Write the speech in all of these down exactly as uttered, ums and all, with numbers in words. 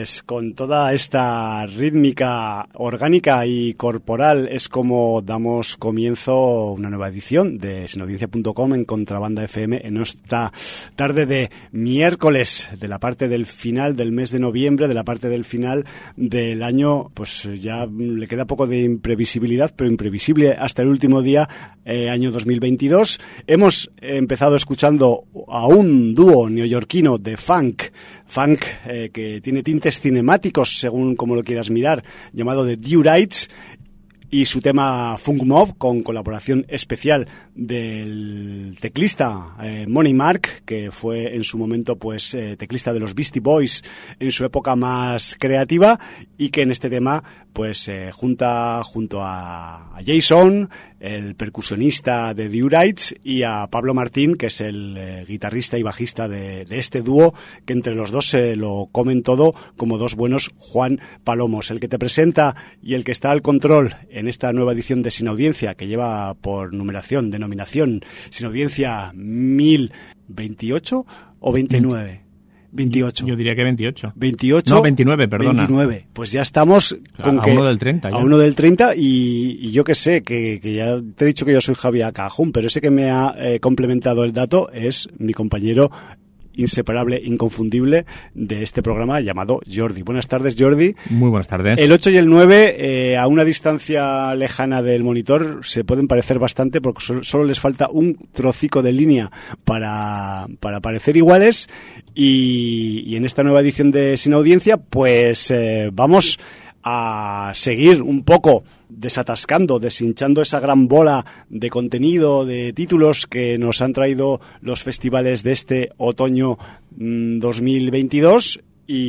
Pues con toda esta rítmica orgánica y corporal es como damos comienzo a una nueva edición de sinaudiencia punto com en Contrabanda F M en esta tarde de miércoles, de la parte del final del mes de noviembre, de la parte del final del año. Pues ya le queda poco de imprevisibilidad, pero imprevisible hasta el último día, eh, año dos mil veintidós. Hemos empezado escuchando a un dúo neoyorquino de funk, funk eh, que tiene tintes cinemáticos, según como lo quieras mirar, llamado The Durites, y su tema Funk Mob, con colaboración especial del teclista eh, Money Mark, que fue en su momento pues eh, teclista de los Beastie Boys en su época más creativa, y que en este tema pues eh, junta junto a, a Jason, el percusionista de The Durites, y a Pablo Martín, que es el eh, guitarrista y bajista de, de este dúo, que entre los dos se lo comen todo como dos buenos Juan Palomos. El que te presenta y el que está al control en esta nueva edición de Sin Audiencia, que lleva por numeración, denominación Sin Audiencia mil veintiocho o veintinueve. veintiocho. Yo diría que veintiocho. veintiocho. No, veintinueve, perdona. veintinueve. Pues ya estamos con a que, uno del treinta. Ya. A uno del treinta y, y yo que sé, que, que ya te he dicho que yo soy Javier Cajún, pero ese que me ha eh, complementado el dato es mi compañero inseparable, inconfundible de este programa llamado Jordi. Buenas tardes, Jordi. Muy buenas tardes. El ocho y el nueve, eh, a una distancia lejana del monitor, se pueden parecer bastante porque solo, solo les falta un trocico de línea para, para parecer iguales, y, y en esta nueva edición de Sin Audiencia pues eh, vamos a seguir un poco desatascando, deshinchando esa gran bola de contenido, de títulos que nos han traído los festivales de este otoño mmm, dos mil veintidós,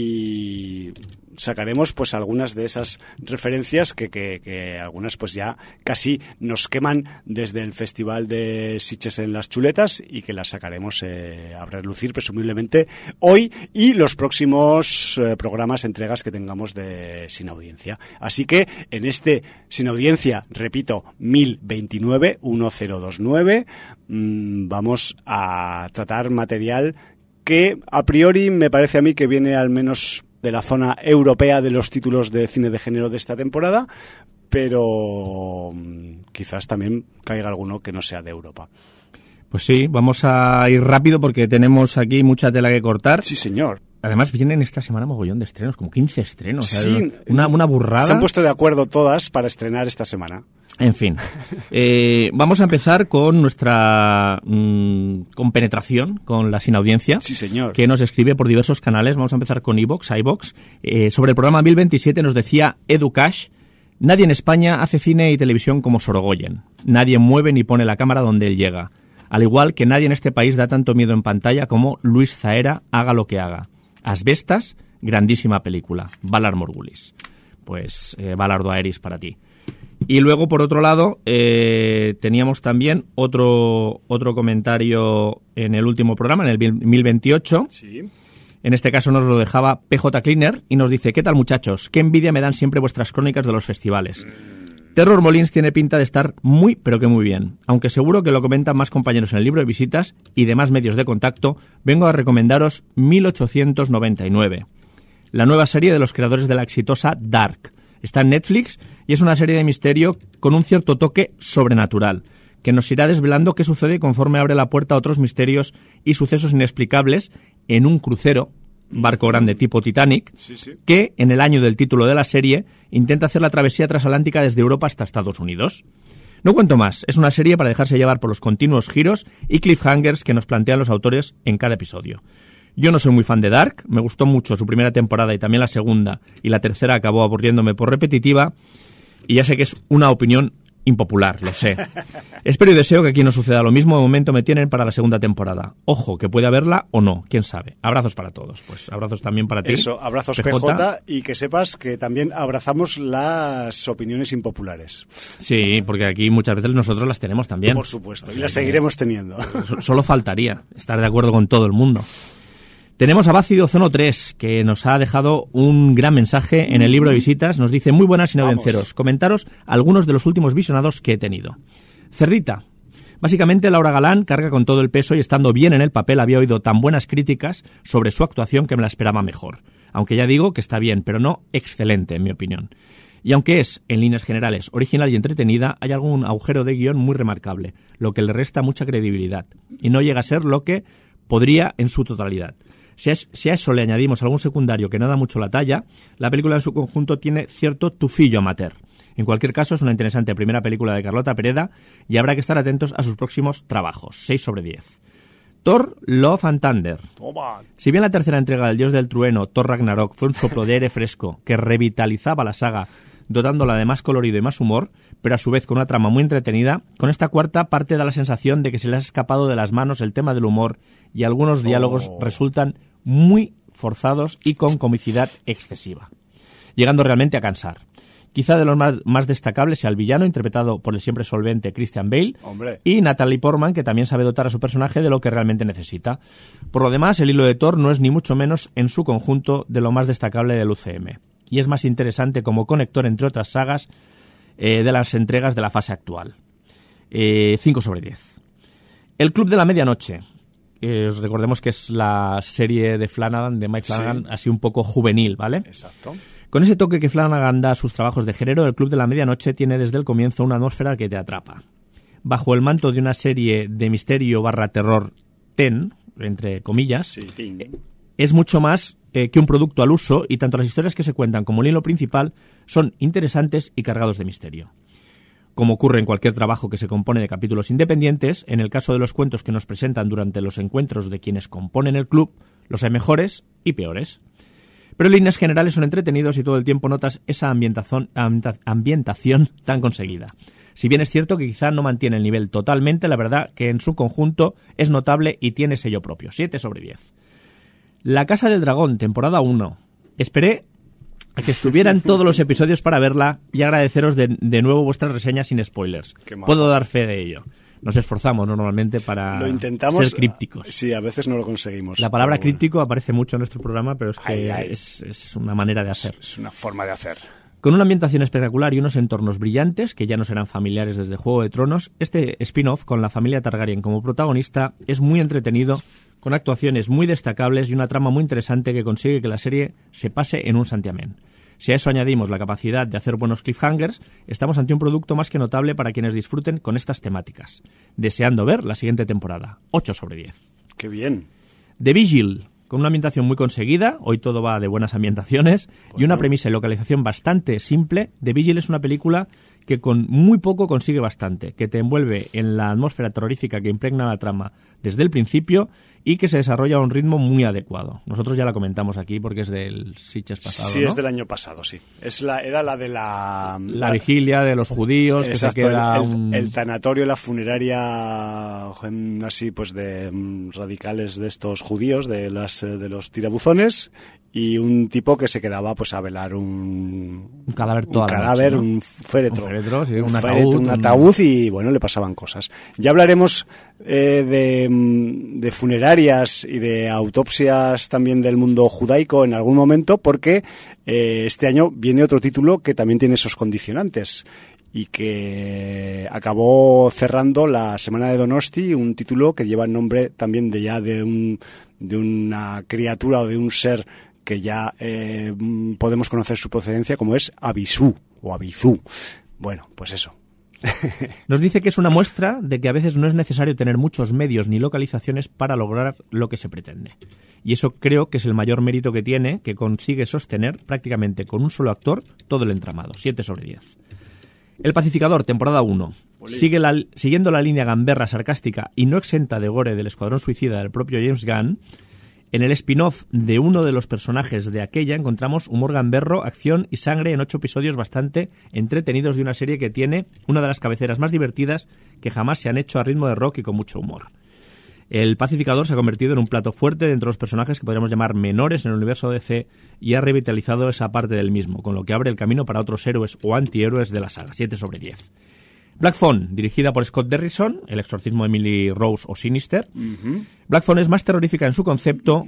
y sacaremos pues algunas de esas referencias que, que, que algunas pues ya casi nos queman desde el Festival de Sitges en las Chuletas, y que las sacaremos eh, a relucir presumiblemente hoy y los próximos eh, programas, entregas que tengamos de Sin Audiencia. Así que en este Sin Audiencia, repito, mil veintinueve, mil veintinueve, mmm, vamos a tratar material que a priori me parece a mí que viene al menos de la zona europea de los títulos de cine de género de esta temporada, pero quizás también caiga alguno que no sea de Europa. Pues sí, vamos a ir rápido porque tenemos aquí mucha tela que cortar. Sí, señor. Además, vienen esta semana mogollón de estrenos, como quince estrenos. Sí, o sea, una, una burrada. Se han puesto de acuerdo todas para estrenar esta semana. En fin, eh, vamos a empezar con nuestra mmm, compenetración con la Sin Audiencia. Sí, señor. Que nos escribe por diversos canales. Vamos a empezar con iVoox, iVoox. Eh, sobre el programa mil veintisiete nos decía Edu Cash: nadie en España hace cine y televisión como Sorogoyen. Nadie mueve ni pone la cámara donde él llega. Al igual que nadie en este país da tanto miedo en pantalla como Luis Zaera, haga lo que haga. Asbestas, grandísima película. Valar Morgulis. Pues eh, Valardo Aeris para ti. Y luego, por otro lado, eh, teníamos también otro otro comentario en el último programa, en el mil veintiocho. Sí. En este caso nos lo dejaba P J Cleaner y nos dice: ¿qué tal, muchachos? Qué envidia me dan siempre vuestras crónicas de los festivales. Terror Molins tiene pinta de estar muy, pero que muy bien. Aunque seguro que lo comentan más compañeros en el libro de visitas y demás medios de contacto, vengo a recomendaros mil ochocientos noventa y nueve, la nueva serie de los creadores de la exitosa Dark. Está en Netflix y es una serie de misterio con un cierto toque sobrenatural, que nos irá desvelando qué sucede conforme abre la puerta a otros misterios y sucesos inexplicables en un crucero, barco grande tipo Titanic, sí, sí. que, en el año del título de la serie, intenta hacer la travesía transatlántica desde Europa hasta Estados Unidos. No cuento más, es una serie para dejarse llevar por los continuos giros y cliffhangers que nos plantean los autores en cada episodio. Yo no soy muy fan de Dark, me gustó mucho su primera temporada y también la segunda, y la tercera acabó aburriéndome por repetitiva, y ya sé que es una opinión impopular, lo sé. Espero y deseo que aquí no suceda lo mismo. De momento me tienen para la segunda temporada. Ojo, que puede haberla o no, quién sabe. Abrazos para todos. Pues abrazos también para ti. Eso, abrazos P J. P J, y que sepas que también abrazamos las opiniones impopulares. Sí, porque aquí muchas veces nosotros las tenemos también. Por supuesto, o sea, y las seguiremos teniendo. Solo faltaría estar de acuerdo con todo el mundo. Tenemos a Bácido Ozono tres, que nos ha dejado un gran mensaje en el libro de visitas. Nos dice: muy buenas sinavenceros, comentaros algunos de los últimos visionados que he tenido. Cerdita. Básicamente, Laura Galán carga con todo el peso y, estando bien en el papel, había oído tan buenas críticas sobre su actuación que me la esperaba mejor. Aunque ya digo que está bien, pero no excelente, en mi opinión. Y aunque es, en líneas generales, original y entretenida, hay algún agujero de guión muy remarcable, lo que le resta mucha credibilidad, y no llega a ser lo que podría en su totalidad. Si a, si a eso le añadimos algún secundario que no da mucho la talla, la película en su conjunto tiene cierto tufillo amateur. En cualquier caso, es una interesante primera película de Carlota Pereda y habrá que estar atentos a sus próximos trabajos. seis sobre diez. Thor, Love and Thunder. Toma. Si bien la tercera entrega del Dios del Trueno, Thor Ragnarok, fue un soplo de aire fresco que revitalizaba la saga, dotándola de más colorido y más humor, pero a su vez con una trama muy entretenida, con esta cuarta parte da la sensación de que se le ha escapado de las manos el tema del humor y algunos diálogos oh. resultan muy forzados y con comicidad excesiva, llegando realmente a cansar. Quizá de los más, más destacables sea el villano, interpretado por el siempre solvente Christian Bale, Hombre. y Natalie Portman, que también sabe dotar a su personaje de lo que realmente necesita. Por lo demás, el hilo de Thor no es ni mucho menos en su conjunto de lo más destacable del U C M, y es más interesante como conector entre otras sagas eh, de las entregas de la fase actual. Eh, cinco sobre diez. El Club de la Medianoche. Eh, recordemos que es la serie de Flanagan, de Mike Flanagan, sí. así un poco juvenil, ¿vale? Exacto. Con ese toque que Flanagan da a sus trabajos de género, el Club de la Medianoche tiene desde el comienzo una atmósfera que te atrapa. Bajo el manto de una serie de misterio barra terror ten, entre comillas, sí, es mucho más eh, que un producto al uso, y tanto las historias que se cuentan como el hilo principal son interesantes y cargados de misterio. Como ocurre en cualquier trabajo que se compone de capítulos independientes, en el caso de los cuentos que nos presentan durante los encuentros de quienes componen el club, los hay mejores y peores. Pero en líneas generales son entretenidos y todo el tiempo notas esa ambientación, ambientación tan conseguida. Si bien es cierto que quizá no mantiene el nivel totalmente, la verdad que en su conjunto es notable y tiene sello propio. siete sobre diez. La Casa del Dragón, temporada uno. Esperé a que estuvieran todos los episodios para verla y agradeceros de, de nuevo vuestras reseñas sin spoilers. Puedo dar fe de ello. Nos esforzamos normalmente para lo intentamos, ser crípticos. Sí, a veces no lo conseguimos. La palabra pero... críptico aparece mucho en nuestro programa, pero es que ay, ay. Es, es una manera de hacer. Es una forma de hacer. Con una ambientación espectacular y unos entornos brillantes, que ya no serán familiares desde Juego de Tronos, este spin-off con la familia Targaryen como protagonista es muy entretenido, con actuaciones muy destacables y una trama muy interesante que consigue que la serie se pase en un santiamén. Si a eso añadimos la capacidad de hacer buenos cliffhangers, estamos ante un producto más que notable para quienes disfruten con estas temáticas. Deseando ver la siguiente temporada. ocho sobre diez. ¡Qué bien! The Vigil, con una ambientación muy conseguida, hoy todo va de buenas ambientaciones, bueno. y una premisa y localización bastante simple. The Vigil es una película que con muy poco consigue bastante, que te envuelve en la atmósfera terrorífica que impregna la trama desde el principio y que se desarrolla a un ritmo muy adecuado. Nosotros ya la comentamos aquí porque es del Sitges pasado, Sí, ¿no? es del año pasado, sí. Es la, era la de la... La, la vigilia de los judíos, exacto, que se queda el, un... el tanatorio, la funeraria así pues de radicales de estos judíos, de, las, de los tirabuzones, y un tipo que se quedaba pues a velar un, un cadáver toda un la cadáver, noche, ¿no? un féretro, un, féretro, sí, un, un, ataúd, féretro, un ataúd y bueno, le pasaban cosas. Ya hablaremos eh, de, de funerarias y de autopsias también del mundo judaico en algún momento, porque eh, este año viene otro título que también tiene esos condicionantes y que acabó cerrando la Semana de Donosti, un título que lleva el nombre también de ya de un de una criatura o de un ser que ya eh, podemos conocer su procedencia, como es Abisú o Abizú. Bueno, pues eso. Nos dice que es una muestra de que a veces no es necesario tener muchos medios ni localizaciones para lograr lo que se pretende. Y eso creo que es el mayor mérito que tiene, que consigue sostener prácticamente con un solo actor todo el entramado. siete sobre diez. El Pacificador, temporada uno. Sigue la, siguiendo la línea gamberra, sarcástica y no exenta de gore del Escuadrón Suicida del propio James Gunn, en el spin-off de uno de los personajes de aquella encontramos humor gamberro, acción y sangre en ocho episodios bastante entretenidos de una serie que tiene una de las cabeceras más divertidas que jamás se han hecho a ritmo de rock y con mucho humor. El Pacificador se ha convertido en un plato fuerte dentro de los personajes que podríamos llamar menores en el universo D C y ha revitalizado esa parte del mismo, con lo que abre el camino para otros héroes o antihéroes de la saga. siete sobre diez. Black Phone, dirigida por Scott Derrickson, El exorcismo de Emily Rose o Sinister. Uh-huh. Black Phone es más terrorífica en su concepto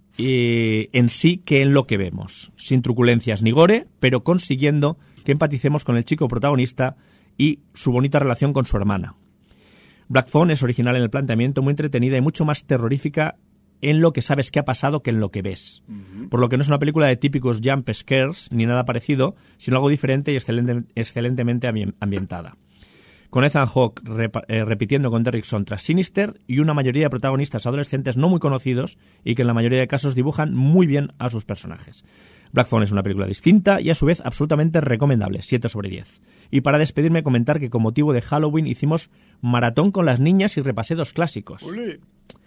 y en sí que en lo que vemos, sin truculencias ni gore, pero consiguiendo que empaticemos con el chico protagonista y su bonita relación con su hermana. Black Phone es original en el planteamiento, muy entretenida y mucho más terrorífica en lo que sabes que ha pasado que en lo que ves. Uh-huh. Por lo que no es una película de típicos jump scares ni nada parecido, sino algo diferente y excelente, excelentemente ambientada. Con Ethan Hawke rep- eh, repitiendo con Derrickson tras Sinister y una mayoría de protagonistas adolescentes no muy conocidos y que en la mayoría de casos dibujan muy bien a sus personajes. Black Phone es una película distinta y a su vez absolutamente recomendable, siete sobre diez. Y para despedirme comentar que con motivo de Halloween hicimos maratón con las niñas y repasé dos clásicos. ¡Olé!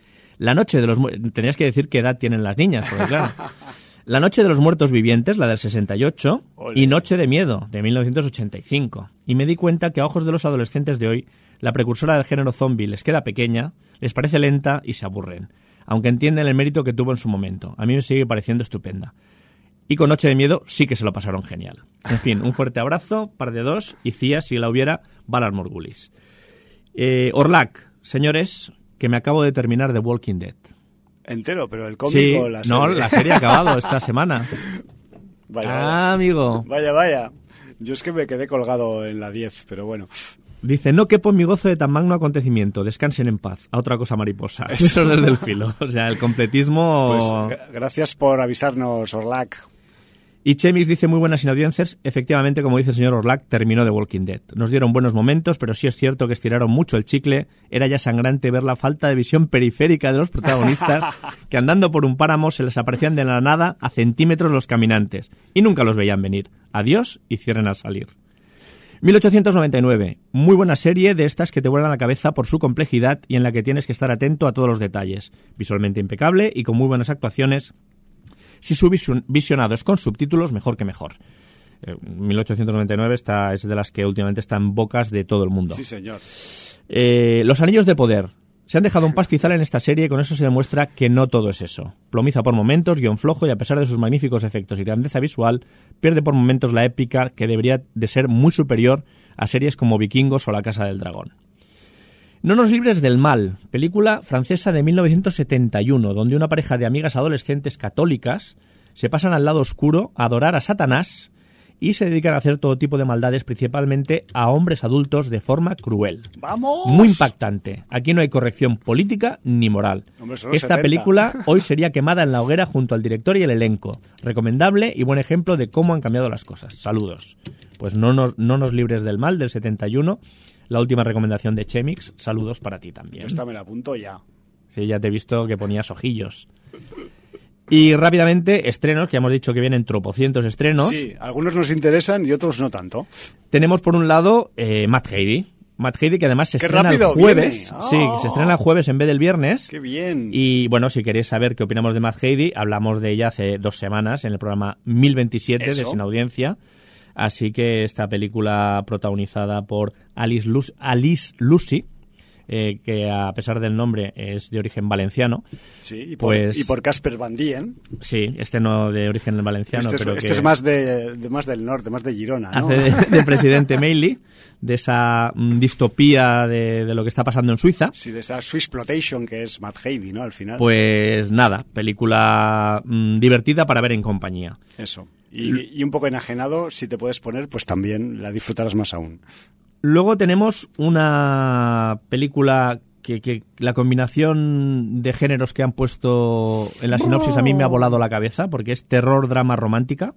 La noche de los... Tendrías que decir qué edad tienen las niñas, porque claro... La noche de los muertos vivientes, la del sesenta y ocho, Olé. Y Noche de miedo, de mil novecientos ochenta y cinco. Y me di cuenta que a ojos de los adolescentes de hoy, la precursora del género zombie les queda pequeña, les parece lenta y se aburren, aunque entienden el mérito que tuvo en su momento. A mí me sigue pareciendo estupenda. Y con Noche de miedo sí que se lo pasaron genial. En fin, un fuerte abrazo, par de dos, y Cía, si la hubiera, Valar Morgulis. Eh, Orlac, señores, que me acabo de terminar The Walking Dead. Entero, pero el cómic sí, o la serie. No, la serie ha acabado esta semana. Vaya, ah, vaya. amigo. Vaya, vaya. Yo es que me quedé colgado en la diez, pero bueno. Dice, no quepo en mi gozo de tan magno acontecimiento. Descansen en paz. A otra cosa mariposa. Eso, Eso es desde el filo. O sea, el completismo... Pues gracias por avisarnos, Orlac. Y Chemix dice, muy buenas inaudiencias. Efectivamente, como dice el señor Orlac, terminó The Walking Dead. Nos dieron buenos momentos, pero sí es cierto que estiraron mucho el chicle. Era ya sangrante ver la falta de visión periférica de los protagonistas, que andando por un páramo se les aparecían de la nada a centímetros los caminantes. Y nunca los veían venir. Adiós y cierren al salir. mil ochocientos noventa y nueve. Muy buena serie de estas que te vuelan la cabeza por su complejidad y en la que tienes que estar atento a todos los detalles. Visualmente impecable y con muy buenas actuaciones. Si su visionado es con subtítulos, mejor que mejor. Eh, mil ochocientos noventa y nueve está, es de las que últimamente está en bocas de todo el mundo. Sí, señor. Eh, los Anillos de Poder. Se han dejado un pastizal en esta serie y con eso se demuestra que no todo es eso. Plomiza por momentos, guión flojo y a pesar de sus magníficos efectos y grandeza visual, pierde por momentos la épica que debería de ser muy superior a series como Vikingos o La Casa del Dragón. No nos libres del mal, película francesa de mil novecientos setenta y uno, donde una pareja de amigas adolescentes católicas se pasan al lado oscuro a adorar a Satanás y se dedican a hacer todo tipo de maldades, principalmente a hombres adultos de forma cruel. ¡Vamos! Muy impactante. Aquí no hay corrección política ni moral. Hombre, son los Esta setenta. película hoy sería quemada en la hoguera junto al director y el elenco. Recomendable y buen ejemplo de cómo han cambiado las cosas. Saludos. Pues no nos, no nos libres del mal, del setenta y uno. La última recomendación de Chemix. Saludos para ti también. Yo esta me la apunto ya. Sí, ya te he visto que ponías ojillos. Y rápidamente, estrenos, que hemos dicho que vienen tropocientos estrenos. Sí, algunos nos interesan y otros no tanto. Tenemos por un lado eh, Matt Heidi. Matt Heidi, que además se ¡Qué estrena el rápido jueves. viene! Sí, ¡Oh! se estrena el jueves en vez del viernes. ¡Qué bien! Y bueno, si queréis saber qué opinamos de Matt Heidi, hablamos de ella hace dos semanas en el programa mil veintisiete ¿Eso? de Sin Audiencia. Así que esta película protagonizada por Alice, Lus- Alice Lucy, eh, que a pesar del nombre es de origen valenciano. Sí, y por, pues, y por Casper Van Dien. Sí, este no de origen valenciano, Este es, pero este que es más, de, de más del norte, más de Girona, ¿no? hace de, de presidente Meili, de esa mm, distopía de, de lo que está pasando en Suiza. Sí, de esa Swissploitation que es Matt Heidi, ¿no? Al final. Pues nada, película mm, divertida para ver en compañía. Eso. Y, y un poco enajenado, si te puedes poner, pues también la disfrutarás más aún. Luego tenemos una película que, que la combinación de géneros que han puesto en la sinopsis a mí me ha volado la cabeza, porque es terror, drama, romántica.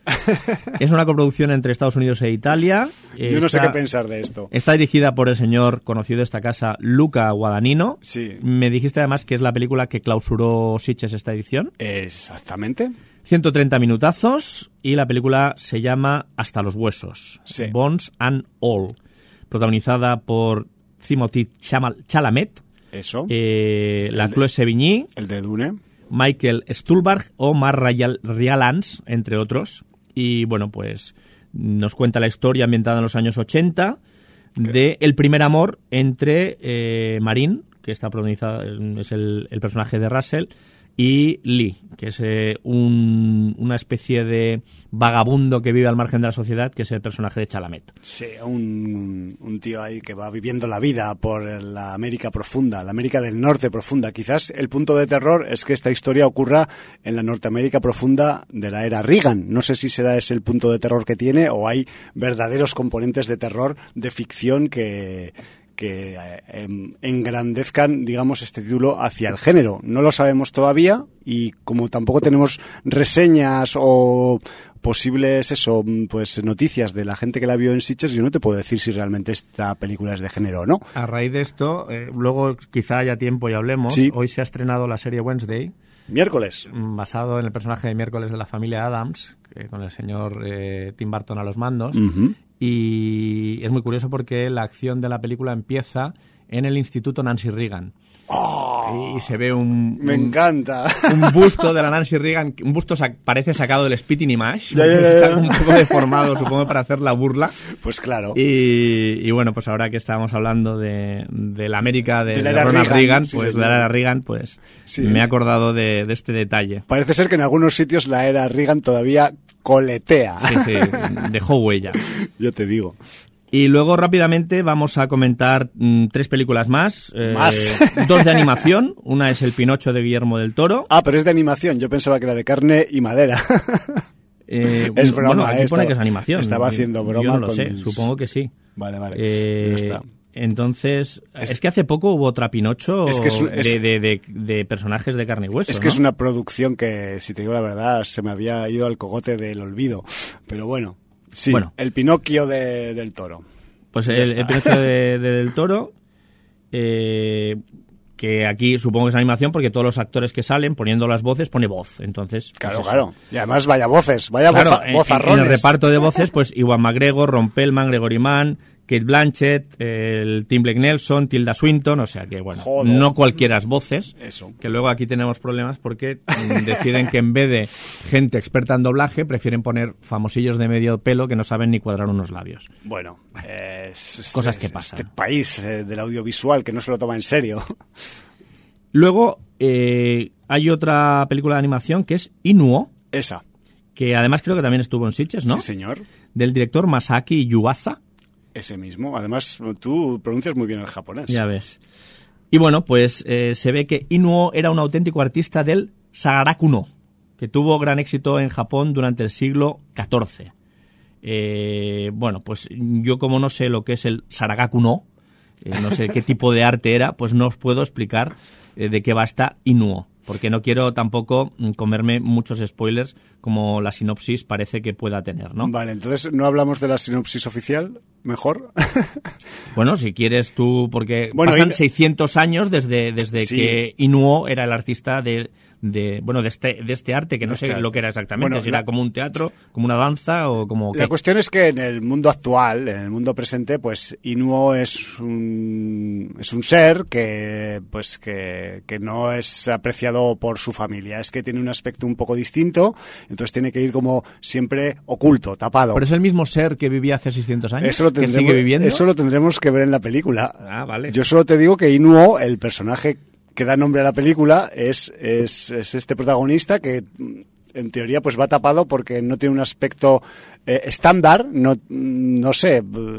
Es una coproducción entre Estados Unidos e Italia. Yo no está, sé qué pensar de esto. Está dirigida por el señor conocido de esta casa, Luca Guadagnino. Sí. Me dijiste además que es la película que clausuró Sitges esta edición. Exactamente. ciento treinta minutazos y la película se llama Hasta los huesos. Sí. Bones and All. Protagonizada por Timothée Chalamet, Eso. eh, la de- Chloé Sevigny, El de Dune. Michael Stuhlbarg o Mar Rylance, entre otros. Y bueno, pues nos cuenta la historia ambientada en los años ochenta de el primer amor entre eh, Marín, que está protagonizada, es el, el personaje de Russell, y Lee, que es eh, un, una especie de vagabundo que vive al margen de la sociedad, que es el personaje de Chalamet. Sí, un, un tío ahí que va viviendo la vida por la América profunda, la América del Norte profunda. Quizás el punto de terror es que esta historia ocurra en la Norteamérica profunda de la era Reagan. No sé si será ese el punto de terror que tiene o hay verdaderos componentes de terror, de ficción que... que eh, engrandezcan, digamos, este título hacia el género. No lo sabemos todavía y como tampoco tenemos reseñas o posibles, eso, pues noticias de la gente que la vio en Sitges, yo no te puedo decir si realmente esta película es de género o no. A raíz de esto, eh, luego quizá haya tiempo y hablemos, sí. Hoy se ha estrenado la serie Wednesday. Miércoles. Basado en el personaje de Miércoles de la familia Addams, que, con el señor eh, Tim Burton a los mandos. Uh-huh. Y es muy curioso porque la acción de la película empieza en el Instituto Nancy Reagan. Oh, y se ve un... Me un, encanta. Un busto de la Nancy Reagan, un busto sa- parece sacado del Spitting Image. Ya, ya, ya, Está ya. un poco deformado, supongo, para hacer la burla. Pues claro. Y, y bueno, pues ahora que estábamos hablando de, de la América de, de, de Ronald Reagan, Reagan, pues sí, de la era Reagan, pues sí. Me he acordado de, de este detalle. Parece ser que en algunos sitios la era Reagan todavía coletea. Sí, sí, dejó huella. Yo te digo. Y luego rápidamente vamos a comentar mmm, tres películas más. Eh, ¿Más? Dos de animación. Una es El Pinocho de Guillermo del Toro. Ah, pero es de animación. Yo pensaba que era de carne y madera. Eh, es broma. Bueno, aquí eh, pone estaba, que es animación. Estaba haciendo broma. Yo no lo con sé, mis... supongo que sí. Vale, vale. Eh, ya está. Entonces, es, es que hace poco hubo otra Pinocho es que es, es, de, de, de, de personajes de carne y hueso. Es que ¿no? es una producción que, si te digo la verdad, se me había ido al cogote del olvido. Pero bueno, sí, bueno. El Pinocchio de, del Toro. Pues el, el Pinocho de, de, del Toro, eh, que aquí supongo que es animación porque todos los actores que salen poniendo las voces pone voz. Entonces, claro, pues claro. Y además vaya voces, vaya claro, boza, bozarrones. En, en el reparto de voces, pues Iwan McGregor, Ron Perlman, Gregory Mann, Kate Blanchett, el Tim Blake Nelson, Tilda Swinton, o sea que bueno, Joder. No cualquiera voces. Eso. Que luego aquí tenemos problemas porque deciden que en vez de gente experta en doblaje, prefieren poner famosillos de medio pelo que no saben ni cuadrar unos labios. Bueno, eh, es, cosas es, que pasan. Este país eh, del audiovisual que no se lo toma en serio. Luego eh, hay otra película de animación que es Inuo. Esa. Que además creo que también estuvo en Sitges, ¿no? Sí, señor. Del director Masaaki Yuasa. Ese mismo. Además, tú pronuncias muy bien el japonés. Ya ves. Y bueno, pues eh, se ve que Inuo era un auténtico artista del Sagaraku-no, que tuvo gran éxito en Japón durante el siglo catorce. Eh, bueno, pues yo como no sé lo que es el Saragaku-no, eh, no sé qué tipo de arte era, pues no os puedo explicar eh, de qué va esta Inuo. Porque no quiero tampoco comerme muchos spoilers como la sinopsis parece que pueda tener, ¿no? Vale, entonces no hablamos de la sinopsis oficial, mejor. Bueno, si quieres tú, porque bueno, pasan y... seiscientos años desde, desde sí. que Inuo era el artista de, de bueno de este de este arte, que no sé lo que era exactamente, bueno, si la... era como un teatro, como una danza o como... La ¿qué? cuestión es que en el mundo actual, en el mundo presente, pues Inuo es un, es un ser que, pues, que, que no es apreciado por su familia, es que tiene un aspecto un poco distinto, entonces tiene que ir como siempre oculto, tapado. ¿Pero es el mismo ser que vivía hace seiscientos años? Eso lo tendremos, ¿que sigue viviendo? Eso lo tendremos que ver en la película. Ah, vale. Yo solo te digo que Inuo, el personaje que da nombre a la película, es, es, es este protagonista que en teoría pues va tapado porque no tiene un aspecto eh, estándar, no, no sé,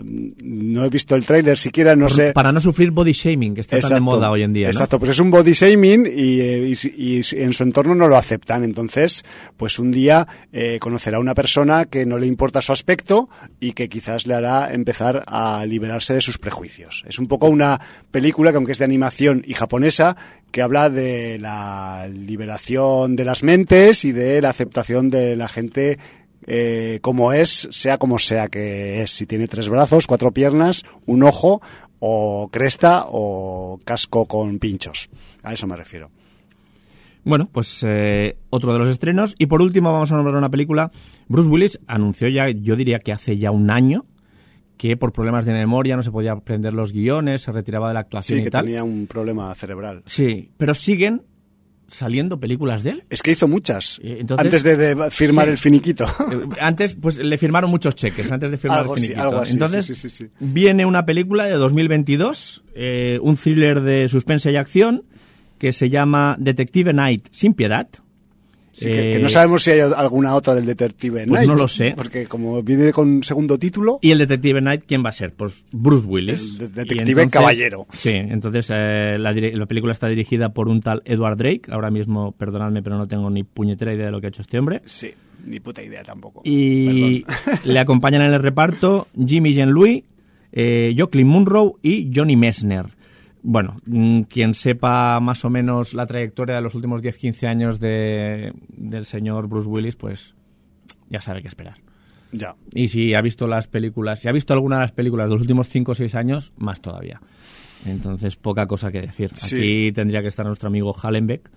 no he visto el tráiler siquiera, no Por, sé. Para no sufrir body shaming, que está exacto, tan de moda hoy en día, ¿no? Exacto, pues es un body shaming y, y, y en su entorno no lo aceptan, entonces pues un día eh, conocerá a una persona que no le importa su aspecto y que quizás le hará empezar a liberarse de sus prejuicios. Es un poco una película que aunque es de animación y japonesa, que habla de la liberación de las mentes y de la aceptación de la gente eh, como es, sea como sea que es. Si tiene tres brazos, cuatro piernas, un ojo, o cresta, o casco con pinchos. A eso me refiero. Bueno, pues eh, otro de los estrenos. Y por último vamos a nombrar una película. Bruce Willis anunció ya, yo diría que hace ya un año, que por problemas de memoria no se podía aprender los guiones, se retiraba de la actuación sí, y que tal. Tenía un problema cerebral. Sí, pero siguen saliendo películas de él. Es que hizo muchas, Entonces, antes de, de firmar sí, el finiquito. Antes, pues le firmaron muchos cheques, antes de firmar algo el finiquito. Sí, algo así, Entonces, sí, sí, sí, sí. viene una película de dos mil veintidós, eh, un thriller de suspense y acción, que se llama Detective Night sin piedad. Sí, que, que no sabemos si hay alguna otra del Detective Night. Pues no lo sé. Porque como viene con segundo título... ¿Y el Detective Night quién va a ser? Pues Bruce Willis. El Detective entonces, Caballero. Sí, entonces eh, la, la película está dirigida por un tal Edward Drake. Ahora mismo, perdonadme, pero no tengo ni puñetera idea de lo que ha hecho este hombre. Sí, ni puta idea tampoco. Y le acompañan en el reparto Jimmy Jean-Louis, eh, Jocelyn Munro y Johnny Messner. Bueno, quien sepa más o menos la trayectoria de los últimos diez a quince años de, del señor Bruce Willis, pues ya sabe qué esperar. Ya. Y si ha visto las películas, si ha visto alguna de las películas de los últimos cinco o seis años, más todavía. Entonces, poca cosa que decir. Sí. Aquí tendría que estar nuestro amigo Hallenbeck,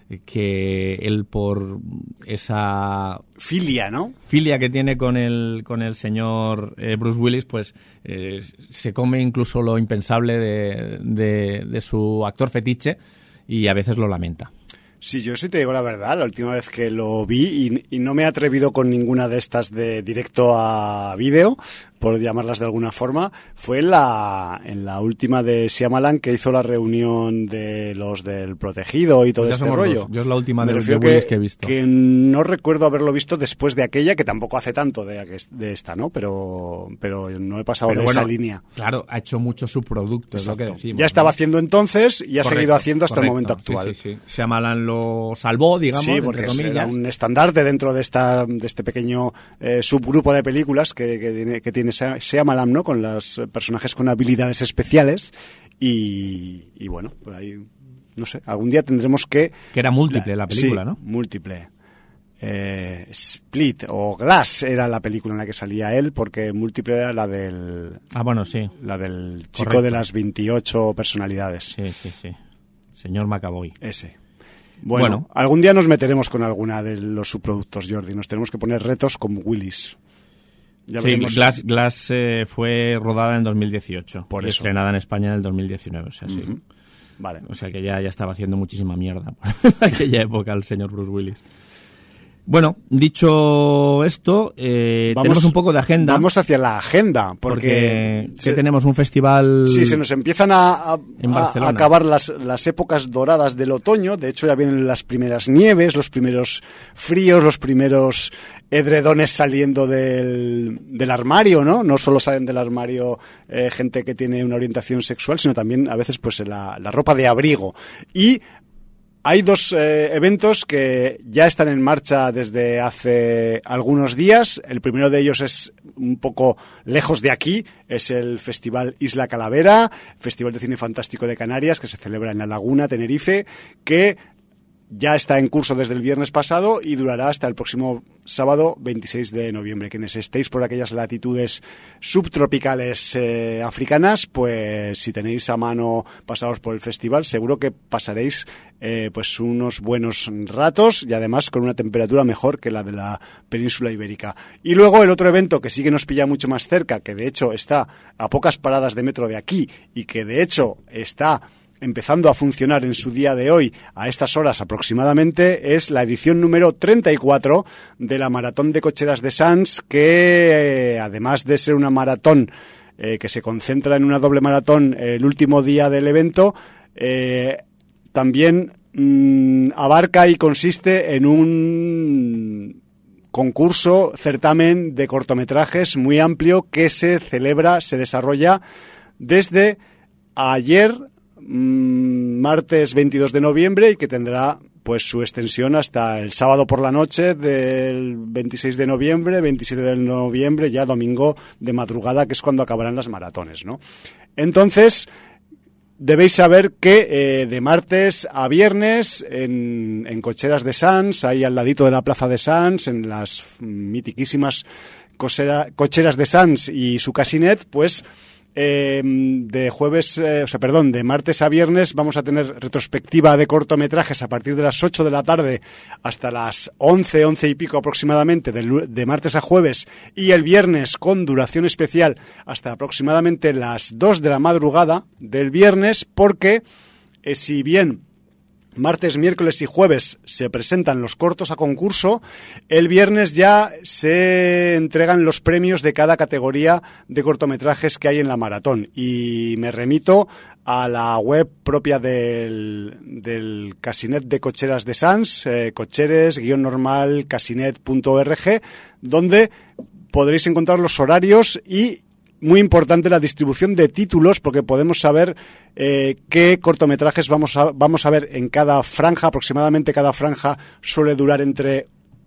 que él por esa filia, ¿no? Filia que tiene con el con el señor eh, Bruce Willis, pues eh, se come incluso lo impensable de, de, de su actor fetiche y a veces lo lamenta. Sí, yo sí te digo la verdad, la última vez que lo vi y, y no me he atrevido con ninguna de estas de directo a vídeo, por llamarlas de alguna forma, fue en la, en la última de Shyamalan, que hizo la reunión de los del Protegido y todo pues este rollo. Dos. Yo es la última de, de Willis que, que he visto. Que no recuerdo haberlo visto después de aquella, que tampoco hace tanto de, de esta, ¿no? Pero, pero no he pasado pero de bueno, esa línea. Claro, ha hecho mucho su producto, Exacto. es lo que decimos. Ya estaba ¿no? haciendo entonces y ha correcto, seguido haciendo hasta correcto. el momento actual. Sí, sí, sí. Shyamalan lo salvó, digamos, sí, porque entre comillas. Era un estandarte dentro de esta de este pequeño eh, subgrupo de películas que, que tiene, que tiene Shyamalan, ¿no? Con los personajes con habilidades especiales y, y bueno, pues ahí, no sé, algún día tendremos que... Que era múltiple la, la película, sí, ¿no? múltiple. Eh, Split o Glass era la película en la que salía él, porque múltiple era la del... Ah, bueno, sí. La del chico Correcto. de las veintiocho personalidades. Sí, sí, sí. Señor McAvoy. Ese. Bueno, bueno, algún día nos meteremos con alguna de los subproductos, Jordi. Nos tenemos que poner retos como Willis. Ya sí, Glass, Glass eh, fue rodada en dos mil dieciocho por y eso. estrenada en España en el dos mil diecinueve, o sea, sí. Uh-huh. Vale. O sea que ya, ya estaba haciendo muchísima mierda en aquella época el señor Bruce Willis. Bueno, dicho esto, eh, vamos, tenemos un poco de agenda. Vamos hacia la agenda, porque... porque se, tenemos un festival... Sí, se nos empiezan a, a, en a, a acabar las, las épocas doradas del otoño. De hecho, ya vienen las primeras nieves, los primeros fríos, los primeros edredones saliendo del, del armario, ¿no? No solo salen del armario eh, gente que tiene una orientación sexual, sino también a veces pues la, la ropa de abrigo. Y... hay dos eh, eventos que ya están en marcha desde hace algunos días. El primero de ellos es un poco lejos de aquí, es el Festival Isla Calavera, Festival de Cine Fantástico de Canarias, que se celebra en La Laguna, Tenerife, que ya está en curso desde el viernes pasado y durará hasta el próximo sábado veintiséis de noviembre. Quienes estéis por aquellas latitudes subtropicales eh, africanas, pues si tenéis a mano pasaros por el festival, seguro que pasaréis eh, pues unos buenos ratos y además con una temperatura mejor que la de la península ibérica. Y luego el otro evento que sí que nos pilla mucho más cerca, que de hecho está a pocas paradas de metro de aquí y que de hecho está empezando a funcionar en su día de hoy a estas horas aproximadamente, es la edición número treinta y cuatro de la Maratón de Cocheras de Sants, que eh, además de ser una maratón eh, que se concentra en una doble maratón eh, el último día del evento, eh, también mmm, abarca y consiste en un concurso, certamen de cortometrajes muy amplio que se celebra, se desarrolla desde ayer, martes veintidós de noviembre, y que tendrá pues su extensión hasta el sábado por la noche del veintiséis de noviembre, veintisiete de noviembre, ya domingo de madrugada, que es cuando acabarán las maratones, ¿no? Entonces, debéis saber que eh, de martes a viernes en, en Cocheras de Sants, ahí al ladito de la Plaza de Sants, en las mitiquísimas cochera, Cocheras de Sants y su casinet, pues Eh, de jueves, eh, o sea, perdón, de martes a viernes vamos a tener retrospectiva de cortometrajes a partir de las ocho de la tarde hasta las once, once y pico aproximadamente, de, de martes a jueves, y el viernes con duración especial hasta aproximadamente las dos de la madrugada del viernes, porque eh, si bien martes, miércoles y jueves se presentan los cortos a concurso, el viernes ya se entregan los premios de cada categoría de cortometrajes que hay en la maratón. Y me remito a la web propia del, del Casinet de Cocheras de Sants, eh, cocheres guión normal casinet punto org, donde podréis encontrar los horarios y, muy importante, la distribución de títulos, porque podemos saber eh, qué cortometrajes vamos a, vamos a ver en cada franja. Aproximadamente cada franja suele durar entre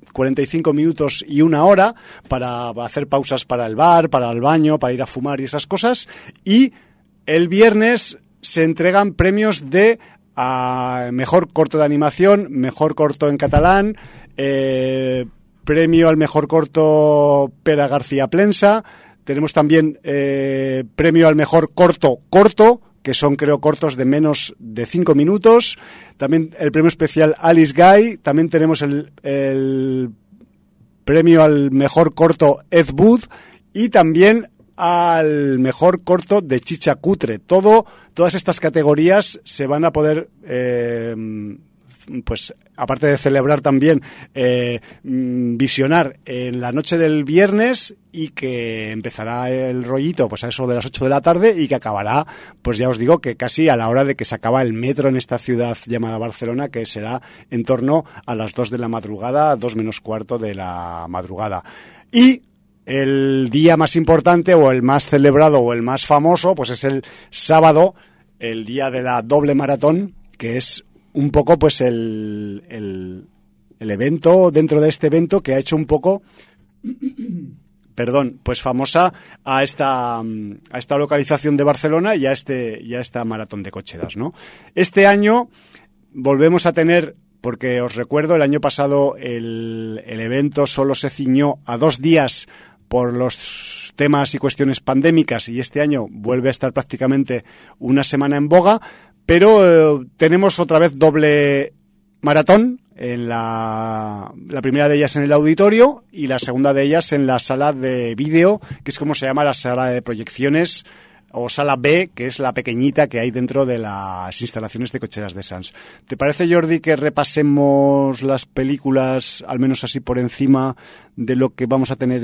cuarenta y cinco minutos y una hora para hacer pausas para el bar, para el baño, para ir a fumar y esas cosas. Y el viernes se entregan premios de a mejor corto de animación, mejor corto en catalán, eh, premio al mejor corto Pere García Plensa. Tenemos también eh, premio al mejor corto corto, que son, creo, cortos de menos de cinco minutos. También el premio especial Alice Guy. También tenemos el, el premio al mejor corto Ed Wood. Y también al mejor corto de Chicha Cutre. Todo, todas estas categorías se van a poder... Eh, pues aparte de celebrar también, eh, visionar en la noche del viernes, y que empezará el rollito pues a eso de las ocho de la tarde y que acabará, pues ya os digo que casi a la hora de que se acaba el metro en esta ciudad llamada Barcelona, que será en torno a las dos de la madrugada, dos menos cuarto de la madrugada. Y el día más importante o el más celebrado o el más famoso pues es el sábado, el día de la doble maratón, que es un poco pues el, el, el evento dentro de este evento que ha hecho un poco, perdón, pues famosa a esta, a esta localización de Barcelona y a, este, y a esta maratón de cocheras, ¿no? Este año volvemos a tener, porque os recuerdo, el año pasado el, el evento solo se ciñó a dos días por los temas y cuestiones pandémicas, y este año vuelve a estar prácticamente una semana en boga. Pero eh, tenemos otra vez doble maratón, en la, la primera de ellas en el auditorio y la segunda de ellas en la sala de vídeo, que es como se llama la sala de proyecciones, o sala B, que es la pequeñita que hay dentro de las instalaciones de Cocheras de Sants. ¿Te parece, Jordi, que repasemos las películas, al menos así por encima, de lo que vamos a tener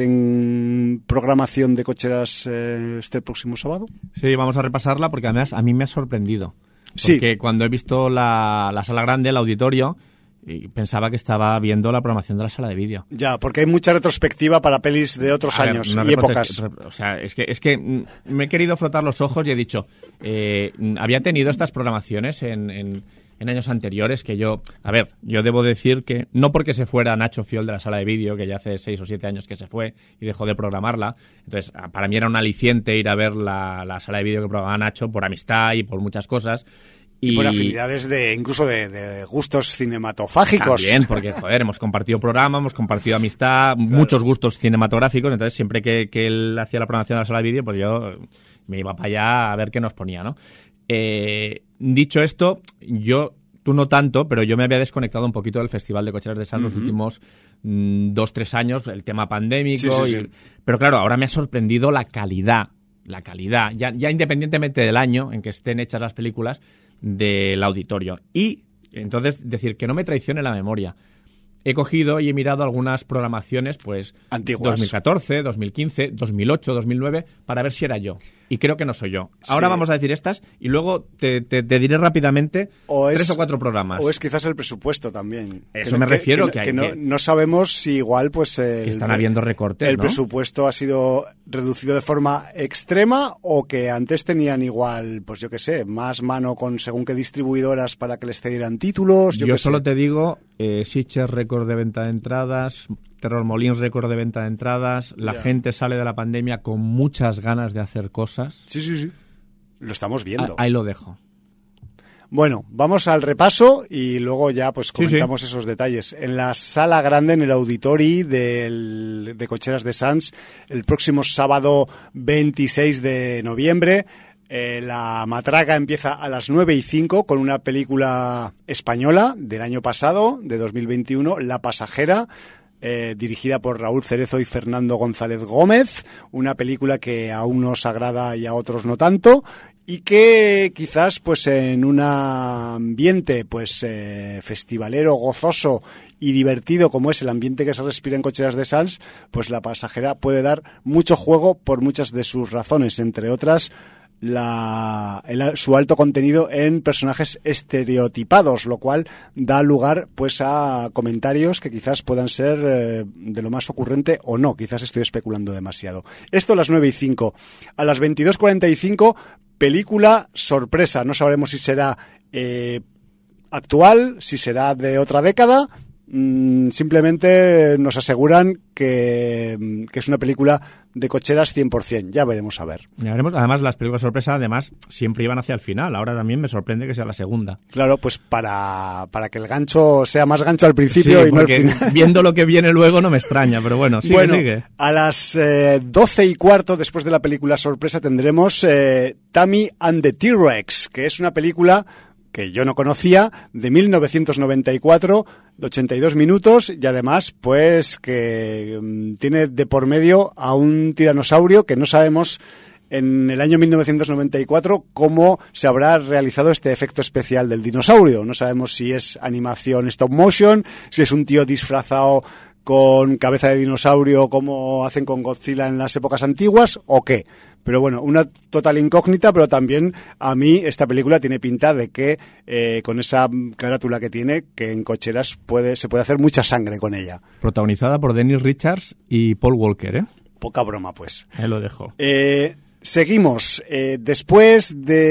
en programación de Cocheras eh, este próximo sábado? Sí, vamos a repasarla porque además a mí me ha sorprendido. Porque sí. Cuando he visto la, la sala grande, el auditorio, y pensaba que estaba viendo la programación de la sala de vídeo. Ya, porque hay mucha retrospectiva para pelis de otros a años ver, y épocas. O sea, es que, es que me he querido frotar los ojos y he dicho, eh, había tenido estas programaciones en, en, en años anteriores que yo... A ver, yo debo decir que no porque se fuera Nacho Fiol de la sala de vídeo, que ya hace seis o siete años que se fue y dejó de programarla, entonces para mí era un aliciente ir a ver la, la sala de vídeo que programaba Nacho por amistad y por muchas cosas. Y, y por afinidades de incluso de, de gustos cinematográficos. También, porque, joder, hemos compartido programa, hemos compartido amistad, claro. Muchos gustos cinematográficos, entonces siempre que, que él hacía la programación de la sala de vídeo, pues yo me iba para allá a ver qué nos ponía, ¿no? Eh, dicho esto, yo, tú no tanto, pero yo me había desconectado un poquito del Festival de Cocheras de Sants uh-huh. los últimos mmm, dos, tres años, el tema pandémico. Sí, sí, y, sí. Pero claro, ahora me ha sorprendido la calidad, la calidad, ya, ya independientemente del año en que estén hechas las películas, del auditorio. Y entonces decir que no me traicione la memoria. He cogido y he mirado algunas programaciones, pues antiguas, dos mil catorce, dos mil quince, dos mil ocho, dos mil nueve, para ver si era yo. Y creo que no soy yo. Ahora sí. Vamos a decir estas y luego te, te, te diré rápidamente o es, tres o cuatro programas. O es quizás el presupuesto también. Eso que, me refiero. Que, que, que, que, no, que no sabemos si igual pues el, que están habiendo recortes, el ¿no? presupuesto ha sido reducido de forma extrema, o que antes tenían igual, pues yo qué sé, más mano con según qué distribuidoras para que les cedieran títulos. Yo, yo solo sé. te digo, eh, Sitges récord de venta de entradas, Terror Molins récord de venta de entradas, la yeah. gente sale de la pandemia con muchas ganas de hacer cosas. Sí, sí, sí. Lo estamos viendo. Ahí lo dejo. Bueno, vamos al repaso y luego ya pues comentamos sí, sí. esos detalles. En la sala grande, en el auditori del, de Cocheras de Sants, el próximo sábado veintiséis de noviembre, eh, la matraca empieza a las nueve y cinco con una película española del año pasado, de dos mil veintiuno, La Pasajera, Eh, dirigida por Raúl Cerezo y Fernando González Gómez, una película que a unos agrada y a otros no tanto, y que quizás pues en un ambiente pues eh, festivalero, gozoso y divertido como es el ambiente que se respira en Cocheras de Sants, pues La Pasajera puede dar mucho juego por muchas de sus razones, entre otras La, el, su alto contenido en personajes estereotipados, lo cual da lugar pues a comentarios que quizás puedan ser eh, de lo más ocurrente o no, quizás estoy especulando demasiado. Esto a las nueve y cinco. A las veintidós cuarenta y cinco, película sorpresa. No sabremos si será eh, actual, si será de otra década, mmm, simplemente nos aseguran que, que es una película de cocheras cien por ciento. Ya veremos a ver. Ya veremos. Además, las películas sorpresa, además, siempre iban hacia el final. Ahora también me sorprende que sea la segunda. Claro, pues para, para que el gancho sea más gancho al principio sí, y no al final. Viendo lo que viene luego no me extraña, pero bueno, sigue, bueno, sigue. A las eh, doce y cuarto, después de la película sorpresa, tendremos eh, Tammy and the T-Rex, que es una película que yo no conocía, de mil novecientos noventa y cuatro, de ochenta y dos minutos, y además, pues, que um, tiene de por medio a un tiranosaurio que no sabemos en el año mil novecientos noventa y cuatro cómo se habrá realizado este efecto especial del dinosaurio. No sabemos si es animación stop motion, si es un tío disfrazado con cabeza de dinosaurio como hacen con Godzilla en las épocas antiguas o qué. Pero bueno, una total incógnita, pero también a mí esta película tiene pinta de que eh, con esa carátula que tiene, que en cocheras puede se puede hacer mucha sangre con ella. Protagonizada por Dennis Richards y Paul Walker, ¿eh? Poca broma, pues. Ahí lo dejo. Eh, seguimos. Eh, después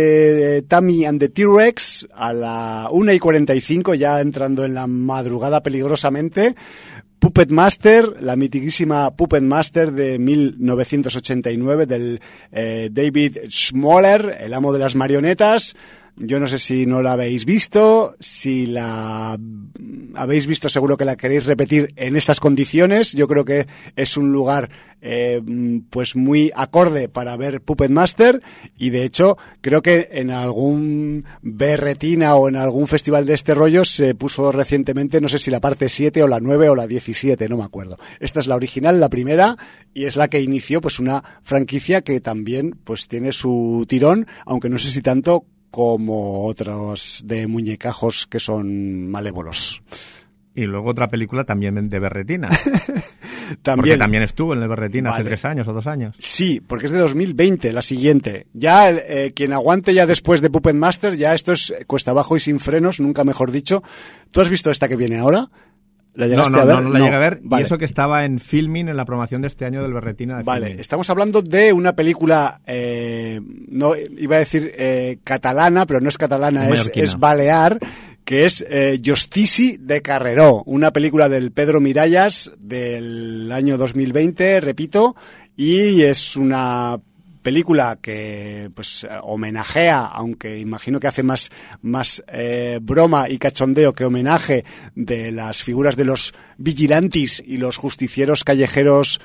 de Tammy and the T-Rex, a la una y cuarenta y cinco, ya entrando en la madrugada peligrosamente, Puppet Master, la mitiquísima Puppet Master de mil novecientos ochenta y nueve del eh, David Schmoller, el amo de las marionetas. Yo no sé si no la habéis visto, si la habéis visto seguro que la queréis repetir en estas condiciones. Yo creo que es un lugar eh, pues muy acorde para ver Puppet Master y de hecho creo que en algún Berretina o en algún festival de este rollo se puso recientemente, no sé si la parte siete o la nueve o la diecisiete, no me acuerdo. Esta es la original, la primera, y es la que inició pues una franquicia que también pues tiene su tirón, aunque no sé si tanto como otros de muñecajos que son malévolos. Y luego otra película también de Berretina. También. Porque también estuvo en el Berretina vale. hace tres años o dos años. Sí, porque es de dos mil veinte, la siguiente. Ya eh, quien aguante ya después de Puppet Master, ya esto es cuesta abajo y sin frenos, nunca mejor dicho. ¿Tú has visto esta que viene ahora? ¿La no, no, a ver? no, no la no. llegué a ver. Vale. Y eso que estaba en Filmin, en la promoción de este año del Berretina. De vale, Filmin. Estamos hablando de una película, eh, no iba a decir eh, catalana, pero no es catalana, es, es balear, que es eh, Justici de Carreró, una película del Pedro Mirallas del año dos mil veinte, repito, y es una película que pues homenajea, aunque imagino que hace más más eh, broma y cachondeo que homenaje de las figuras de los vigilantes y los justicieros callejeros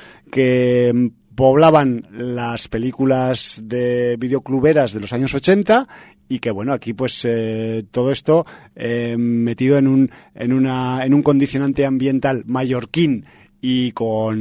que poblaban las películas de videocluberas de los años ochenta y que bueno, aquí pues eh, todo esto eh, metido en un en una en un condicionante ambiental mallorquín y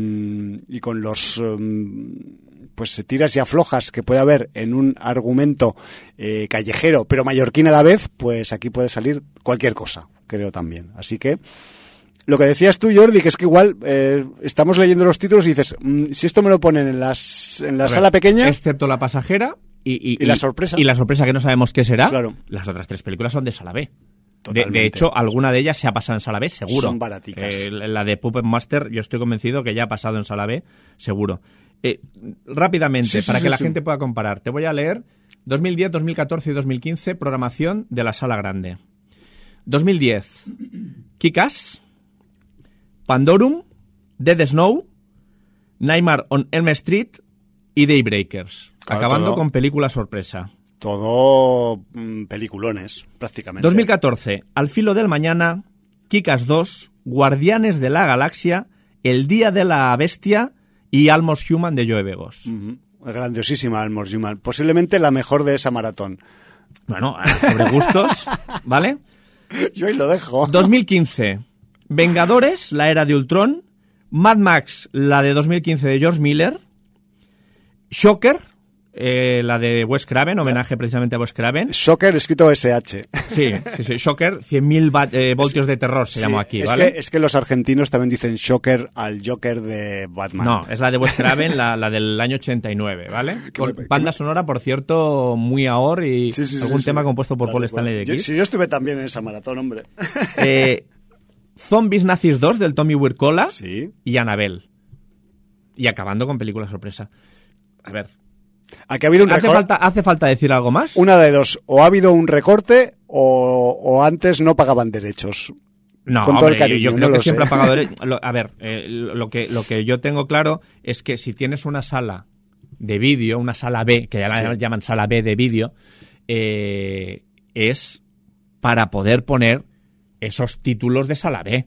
con y con los um, pues tiras y aflojas que puede haber en un argumento eh, callejero, pero mallorquín a la vez, pues aquí puede salir cualquier cosa, creo también. Así que lo que decías tú, Jordi, que es que igual eh, estamos leyendo los títulos y dices, mmm, si esto me lo ponen en las en la a sala ver, pequeña, excepto La Pasajera y, y, y, y la sorpresa y la sorpresa que no sabemos qué será, claro. Las otras tres películas son de sala B. De, de hecho, alguna de ellas se ha pasado en sala B, seguro. Son baraticas. Eh, la de Puppet Master, yo estoy convencido que ya ha pasado en sala B, seguro. Eh, rápidamente, sí, sí, para sí, que sí, la sí. gente pueda comparar, te voy a leer dos mil diez, dos mil catorce y dos mil quince, programación de la sala grande. dos mil diez, Kick-Ass, Pandorum, Dead Snow, Nightmare on Elm Street y Daybreakers. Claro, acabando todo, con película sorpresa. Todo mmm, peliculones, prácticamente. dos mil catorce, Al filo del mañana, Kick-Ass dos, Guardianes de la Galaxia, El día de la bestia y Almost Human de Joe Begos. Uh-huh. Grandiosísima Almost Human. Posiblemente la mejor de esa maratón. Bueno, sobre gustos, ¿vale? Yo ahí lo dejo. dos mil quince, Vengadores, la era de Ultron, Mad Max, la de dos mil quince de George Miller, Shocker, eh, la de Wes Craven, homenaje precisamente a Wes Craven. Shocker escrito S H. Sí, sí, sí. Shocker, cien mil eh, voltios de terror se sí, llamó aquí, es ¿vale? Que, es que los argentinos también dicen Shocker al Joker de Batman. No, es la de Wes Craven, la, la del año ochenta y nueve, ¿vale? Con me, banda me... sonora, por cierto, muy ahor y sí, sí, sí, algún sí, tema sí. compuesto por vale, Paul Stanley de Kiss. Sí, yo estuve también en esa maratón, hombre. Eh, Zombies Nazis dos del Tommy Wirkola sí. y Annabelle. Y acabando con película sorpresa. A ver... Aquí ha habido un ¿Hace, recor- falta, ¿Hace falta decir algo más? Una de dos. O ha habido un recorte o, o antes no pagaban derechos. No, con hombre, todo el cariño, yo, yo creo no que lo siempre sé. apagadores... Lo, a ver, eh, lo, que, lo que yo tengo claro es que si tienes una sala de vídeo, una sala B, que ya la Sí. llaman sala B de vídeo, eh, es para poder poner esos títulos de sala B.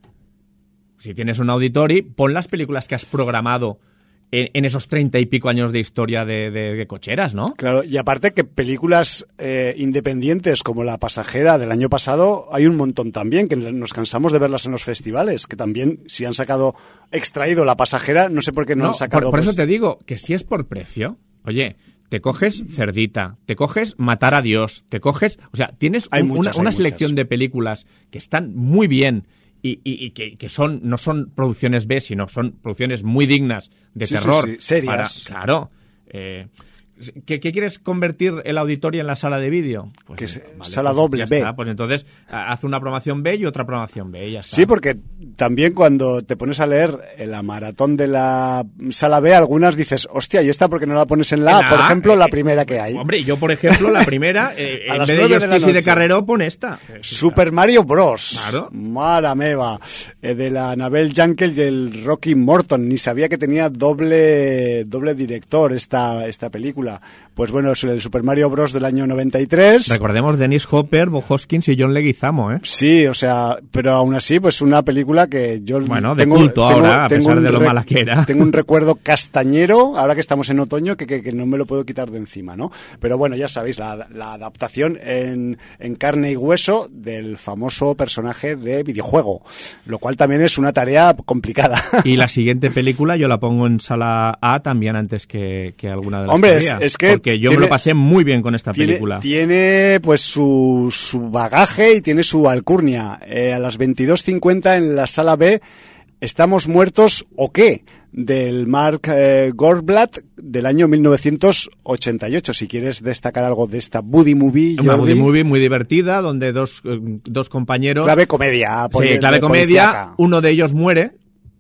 Si tienes un auditory, pon las películas que has programado en, en esos treinta y pico años de historia de, de, de cocheras, ¿no? Claro, y aparte que películas eh, independientes como La Pasajera del año pasado hay un montón también, que nos cansamos de verlas en los festivales, que también si han sacado, extraído La Pasajera, no sé por qué no, No, han sacado... por, por pues, eso te digo que si es por precio, oye, te coges Cerdita, te coges Matar a Dios, te coges... O sea, tienes Hay un- muchas, una, una hay selección muchas. de películas que están muy bien y, y- y que, que son no son producciones B, sino son producciones muy dignas de Sí, sí, terror. sí, serias. Para- claro. Eh, ¿qué, qué quieres convertir el auditorio en la sala de vídeo? Pues, Que es eh, sala pues doble ya B. está. Pues entonces ha- haz una programación B y otra programación B y ya está. Sí, porque también cuando te pones a leer en la maratón de la sala B, algunas dices, hostia, ¿y esta por qué no la pones en la A? En Por A, ejemplo, eh, la primera que hay. Hombre, yo por ejemplo, la primera, eh, A en las vez de nueve de la Justice y de noche. Carreró, pon esta. Super Mario Bros. Claro. Mara meva. Eh, de la Annabelle Jankel y el Rocky Morton. Ni sabía que tenía doble doble director esta, esta película. Pues bueno, es el Super Mario Bros. Del año noventa y tres. Recordemos Dennis Hopper, Bob Hoskins y John Leguizamo, ¿eh? Sí, o sea, pero aún así, pues una película que yo Bueno, de tengo, culto tengo- ahora, a tengo pesar un de lo re- mala que era. Tengo un recuerdo castañero, ahora que estamos en otoño, que, que, que no me lo puedo quitar de encima, ¿no? Pero bueno, ya sabéis, la, la adaptación en, en carne y hueso del famoso personaje de videojuego, lo cual también es una tarea complicada. Y la siguiente película yo la pongo en sala A también antes que, que alguna de las Hombre, que es- había, es que porque yo tiene- me lo pasé muy bien con esta Tiene, película. tiene, pues su, su bagaje y tiene su alcurnia. Eh, a las veintidós cincuenta en la sala B, ¿Estamos muertos o qué? Del Mark eh, Goldblatt del año mil novecientos ochenta y ocho. Si quieres destacar algo de esta buddy movie, Una Jordi. buddy movie muy divertida donde dos, eh, dos compañeros... Clave comedia. Sí, poli- clave de comedia. policíaca. Uno de ellos muere,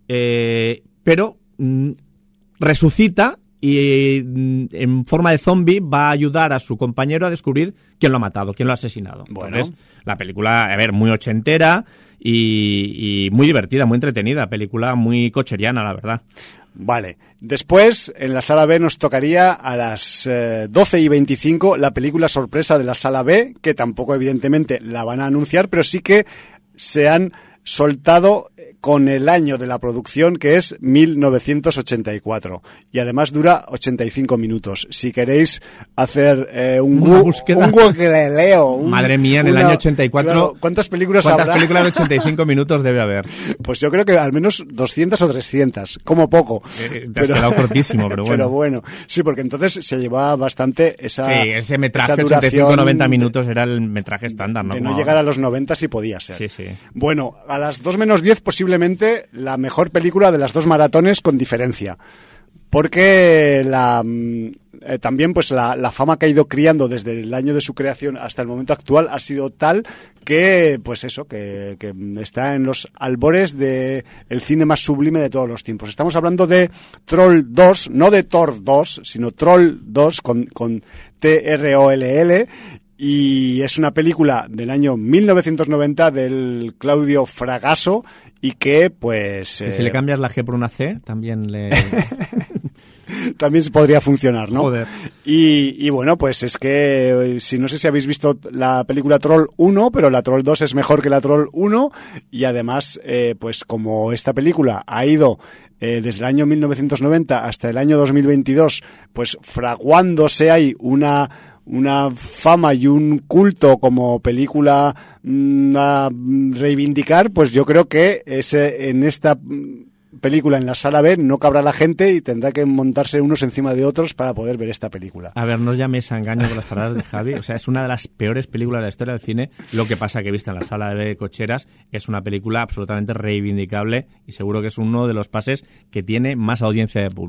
eh, pero mm, resucita y mm, en forma de zombie va a ayudar a su compañero a descubrir quién lo ha matado, quién lo ha asesinado. Bueno. Entonces, la película, a ver, muy ochentera y, y muy divertida, muy entretenida. Película muy cocheriana, la verdad. Vale. Después, en la sala B nos tocaría a las eh, doce y veinticinco la película sorpresa de la sala B, que tampoco evidentemente la van a anunciar, pero sí que se han soltado con el año de la producción, que es mil novecientos ochenta y cuatro. Y además dura ochenta y cinco minutos. Si queréis hacer eh, un, Una gu- búsqueda. un googleo, un- Madre mía, en el una- año ochenta y cuatro, claro, ¿cuántas películas ¿Cuántas habrá? películas de ochenta y cinco minutos debe haber? Pues yo creo que al menos doscientas o trescientas, como poco. Eh, te has quedado cortísimo, pero bueno. Pero bueno, sí, porque entonces se llevaba bastante esa Sí, ese metraje, esa ochenta y cinco duración noventa minutos, era el metraje estándar, ¿no? de Como no llegar a los noventa si podía ser. Sí, sí. Bueno, a las dos menos diez posiblemente la mejor película de las dos maratones con diferencia. Porque la mm, eh, también pues la, la fama que ha ido criando desde el año de su creación hasta el momento actual ha sido tal que pues eso que, que está en los albores de el cine más sublime de todos los tiempos. Estamos hablando de Troll dos, no de Thor dos, sino Troll dos con, con T R O L L. Y es una película del año mil novecientos noventa del Claudio Fragasso y que pues Que eh, si le cambias la G por una C, también le... también se podría funcionar, ¿no? Joder. Y, y bueno, pues es que eh, si no sé si habéis visto la película Troll uno, pero la Troll dos es mejor que la Troll uno y además eh, pues como esta película ha ido eh, desde el año mil novecientos noventa hasta el año dos mil veintidós pues fraguándose ahí una una fama y un culto como película mm, a reivindicar, pues yo creo que ese en esta mm, película en la sala B no cabrá la gente y tendrá que montarse unos encima de otros para poder ver esta película. A ver, no os llaméis a engaño con las palabras de Javi. O sea, es una de las peores películas de la historia del cine. Lo que pasa que vista en la sala de cocheras es una película absolutamente reivindicable y seguro que es uno de los pases que tiene más audiencia de público.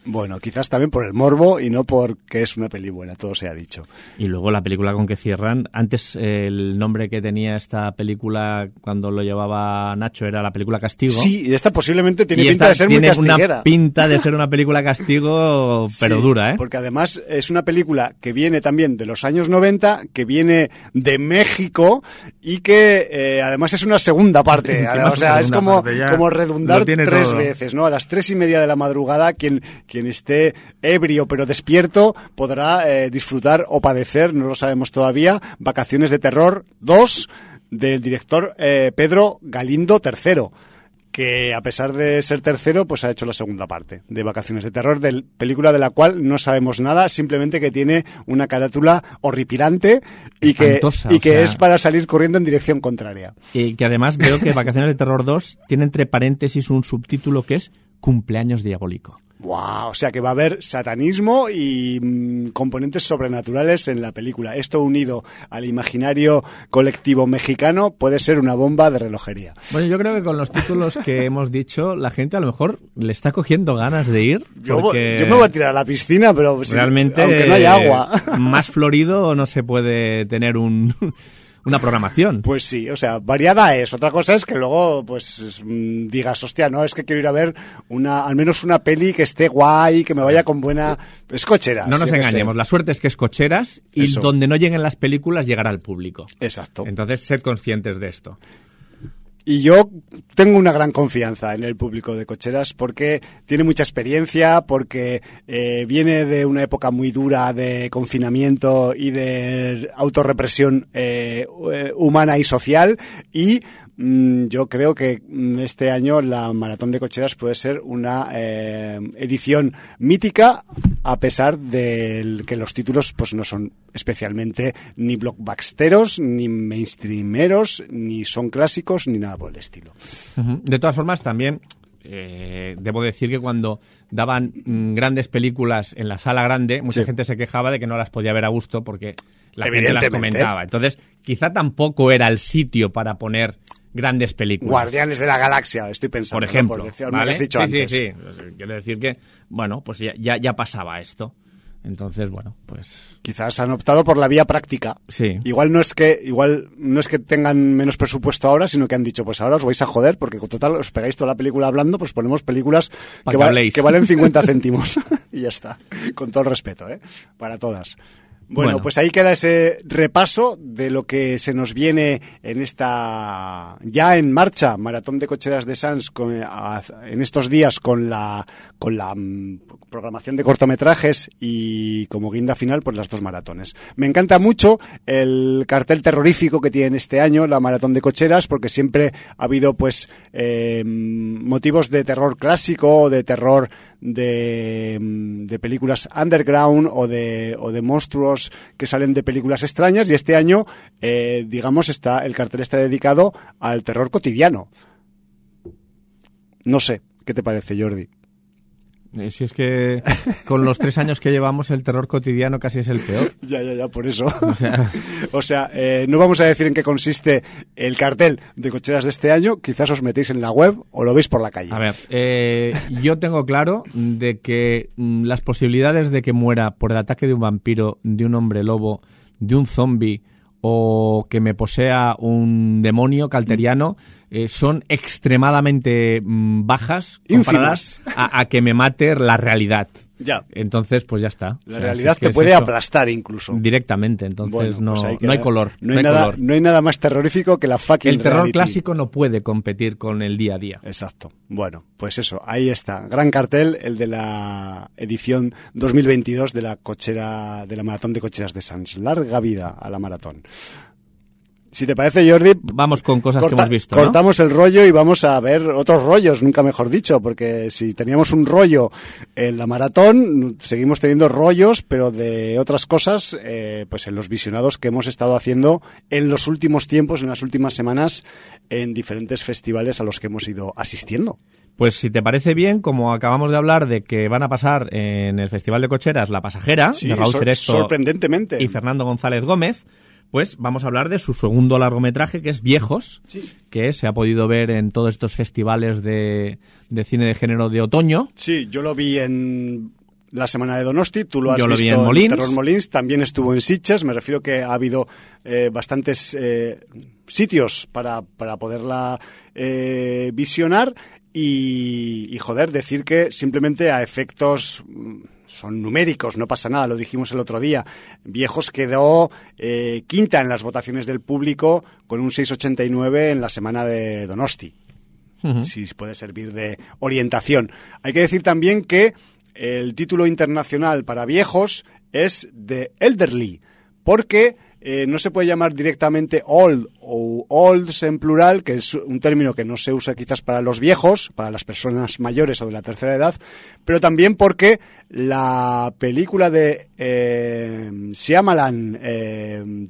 Bueno, quizás también por el morbo y no porque es una peli buena, todo se ha dicho. Y luego la película con que cierran, antes eh, el nombre que tenía esta película cuando lo llevaba Nacho era la película Castigo. Sí, y esta posiblemente tiene y pinta de ser muy castiguera. Tiene una pinta de ser una película Castigo, pero sí, dura, ¿eh? Porque además es una película que viene también de los años noventa, que viene de México y que eh, además es una segunda parte. O sea, es como, como redundar tres todo. veces, ¿no? A las tres y media de la madrugada, quien, quien esté ebrio pero despierto podrá eh, disfrutar o padecer, no lo sabemos todavía, Vacaciones de Terror dos del director eh, Pedro Galindo tercero, que a pesar de ser tercero, pues ha hecho la segunda parte de Vacaciones de Terror, de película de la cual no sabemos nada, simplemente que tiene una carátula horripilante y que, y que sea... es para salir corriendo en dirección contraria. Y que además veo que Vacaciones de Terror dos tiene entre paréntesis un subtítulo que es Cumpleaños Diabólico. Wow, o sea que va a haber satanismo y mmm, componentes sobrenaturales en la película. Esto unido al imaginario colectivo mexicano puede ser una bomba de relojería. Bueno, yo creo que con los títulos que hemos dicho, la gente a lo mejor le está cogiendo ganas de ir. Yo, porque yo me voy a tirar a la piscina, pero realmente, si, aunque no haya agua. Más florido no se puede tener un... una programación. Pues sí, o sea, variada es. Otra cosa es que luego, pues, digas, hostia, no, es que quiero ir a ver una, al menos una peli que esté guay, que me vaya con buena... Es Cocheras. No nos engañemos, la suerte es que es Cocheras y Eso. Donde no lleguen las películas llegará al público. Exacto. Entonces, sed conscientes de esto. Y yo tengo una gran confianza en el público de Cocheras porque tiene mucha experiencia, porque eh, viene de una época muy dura de confinamiento y de autorrepresión eh, humana y social, y mm, yo creo que este año la Maratón de Cocheras puede ser una eh, edición mítica, a pesar de que los títulos pues no son especialmente ni blockbusteros, ni mainstreameros, ni son clásicos, ni nada por el estilo. Uh-huh. De todas formas, también eh, debo decir que cuando daban mm, grandes películas en la sala grande, mucha sí. gente se quejaba de que no las podía ver a gusto porque la gente las comentaba. Entonces, quizá tampoco era el sitio para poner grandes películas. Guardianes de la Galaxia, estoy pensando. Por ejemplo. ¿no? Por decir, ¿vale? me lo has dicho sí, antes. sí, sí. Quiero decir que, bueno, pues ya, ya, ya pasaba esto. Entonces, bueno, pues... Quizás han optado por la vía práctica. Sí. Igual no es que igual no es que tengan menos presupuesto ahora, sino que han dicho, pues ahora os vais a joder, porque con total os pegáis toda la película hablando, pues ponemos películas que, que, va, que valen cincuenta céntimos. Y ya está. Con todo el respeto, ¿eh? Para todas. Bueno, bueno, pues ahí queda ese repaso de lo que se nos viene en esta ya en marcha Maratón de Cocheras de Sants con, a, en estos días con la con la um, programación de cortometrajes y como guinda final pues las dos maratones. Me encanta mucho el cartel terrorífico que tiene este año la Maratón de Cocheras, porque siempre ha habido pues eh, motivos de terror clásico, de terror de, de películas underground o de o de monstruos que salen de películas extrañas, y este año eh, digamos está el cartel está dedicado al terror cotidiano. No sé, ¿qué te parece, Jordi? Eh, si es que con los tres años que llevamos el terror cotidiano casi es el peor. Ya, ya, ya, por eso. O sea, o sea eh, no vamos a decir en qué consiste el cartel de Cocheras de este año, quizás os metéis en la web o lo veis por la calle. A ver, eh, yo tengo claro de que mm, las posibilidades de que muera por el ataque de un vampiro, de un hombre lobo, de un zombie o que me posea un demonio calteriano eh, son extremadamente mm, bajas comparadas a, a que me mate la realidad. Ya. Entonces, pues ya está. La o sea, realidad si es te puede eso, aplastar incluso. Directamente, entonces bueno, no, pues no hay color. No hay, no hay nada, color. No hay nada más terrorífico que la fucking El terror reality. clásico no puede competir con el día a día. Exacto. Bueno, pues eso, ahí está. Gran cartel, el de la edición dos mil veintidós de la cochera, de la Maratón de Cocheras de Sants. Larga vida a la maratón. Si te parece, Jordi, vamos con cosas corta, que hemos visto, cortamos ¿no? el rollo y vamos a ver otros rollos, nunca mejor dicho, porque si teníamos un rollo en la maratón, seguimos teniendo rollos, pero de otras cosas, eh, pues en los visionados que hemos estado haciendo en los últimos tiempos, en las últimas semanas, en diferentes festivales a los que hemos ido asistiendo. Pues si te parece bien, como acabamos de hablar de que van a pasar en el Festival de Cocheras La Pasajera, sí, de Raúl sor- Cerezo sorprendentemente. y Fernando González Gómez, pues vamos a hablar de su segundo largometraje, que es Viejos, sí. que se ha podido ver en todos estos festivales de, de cine de género de otoño. Sí, yo lo vi en la semana de Donosti, tú lo has yo visto lo vi en Molins. Terror Molins, también estuvo en Sitges, me refiero que ha habido eh, bastantes eh, sitios para, para poderla eh, visionar y, y, joder, decir que simplemente a efectos... son numéricos, no pasa nada, lo dijimos el otro día. Viejos quedó eh, quinta en las votaciones del público con un seis coma ochenta y nueve en la semana de Donosti. Uh-huh. Si puede servir de orientación. Hay que decir también que el título internacional para Viejos es The Elderly, porque eh, no se puede llamar directamente old o olds en plural, que es un término que no se usa quizás para los viejos, para las personas mayores o de la tercera edad, pero también porque la película de eh, Shyamalan, eh,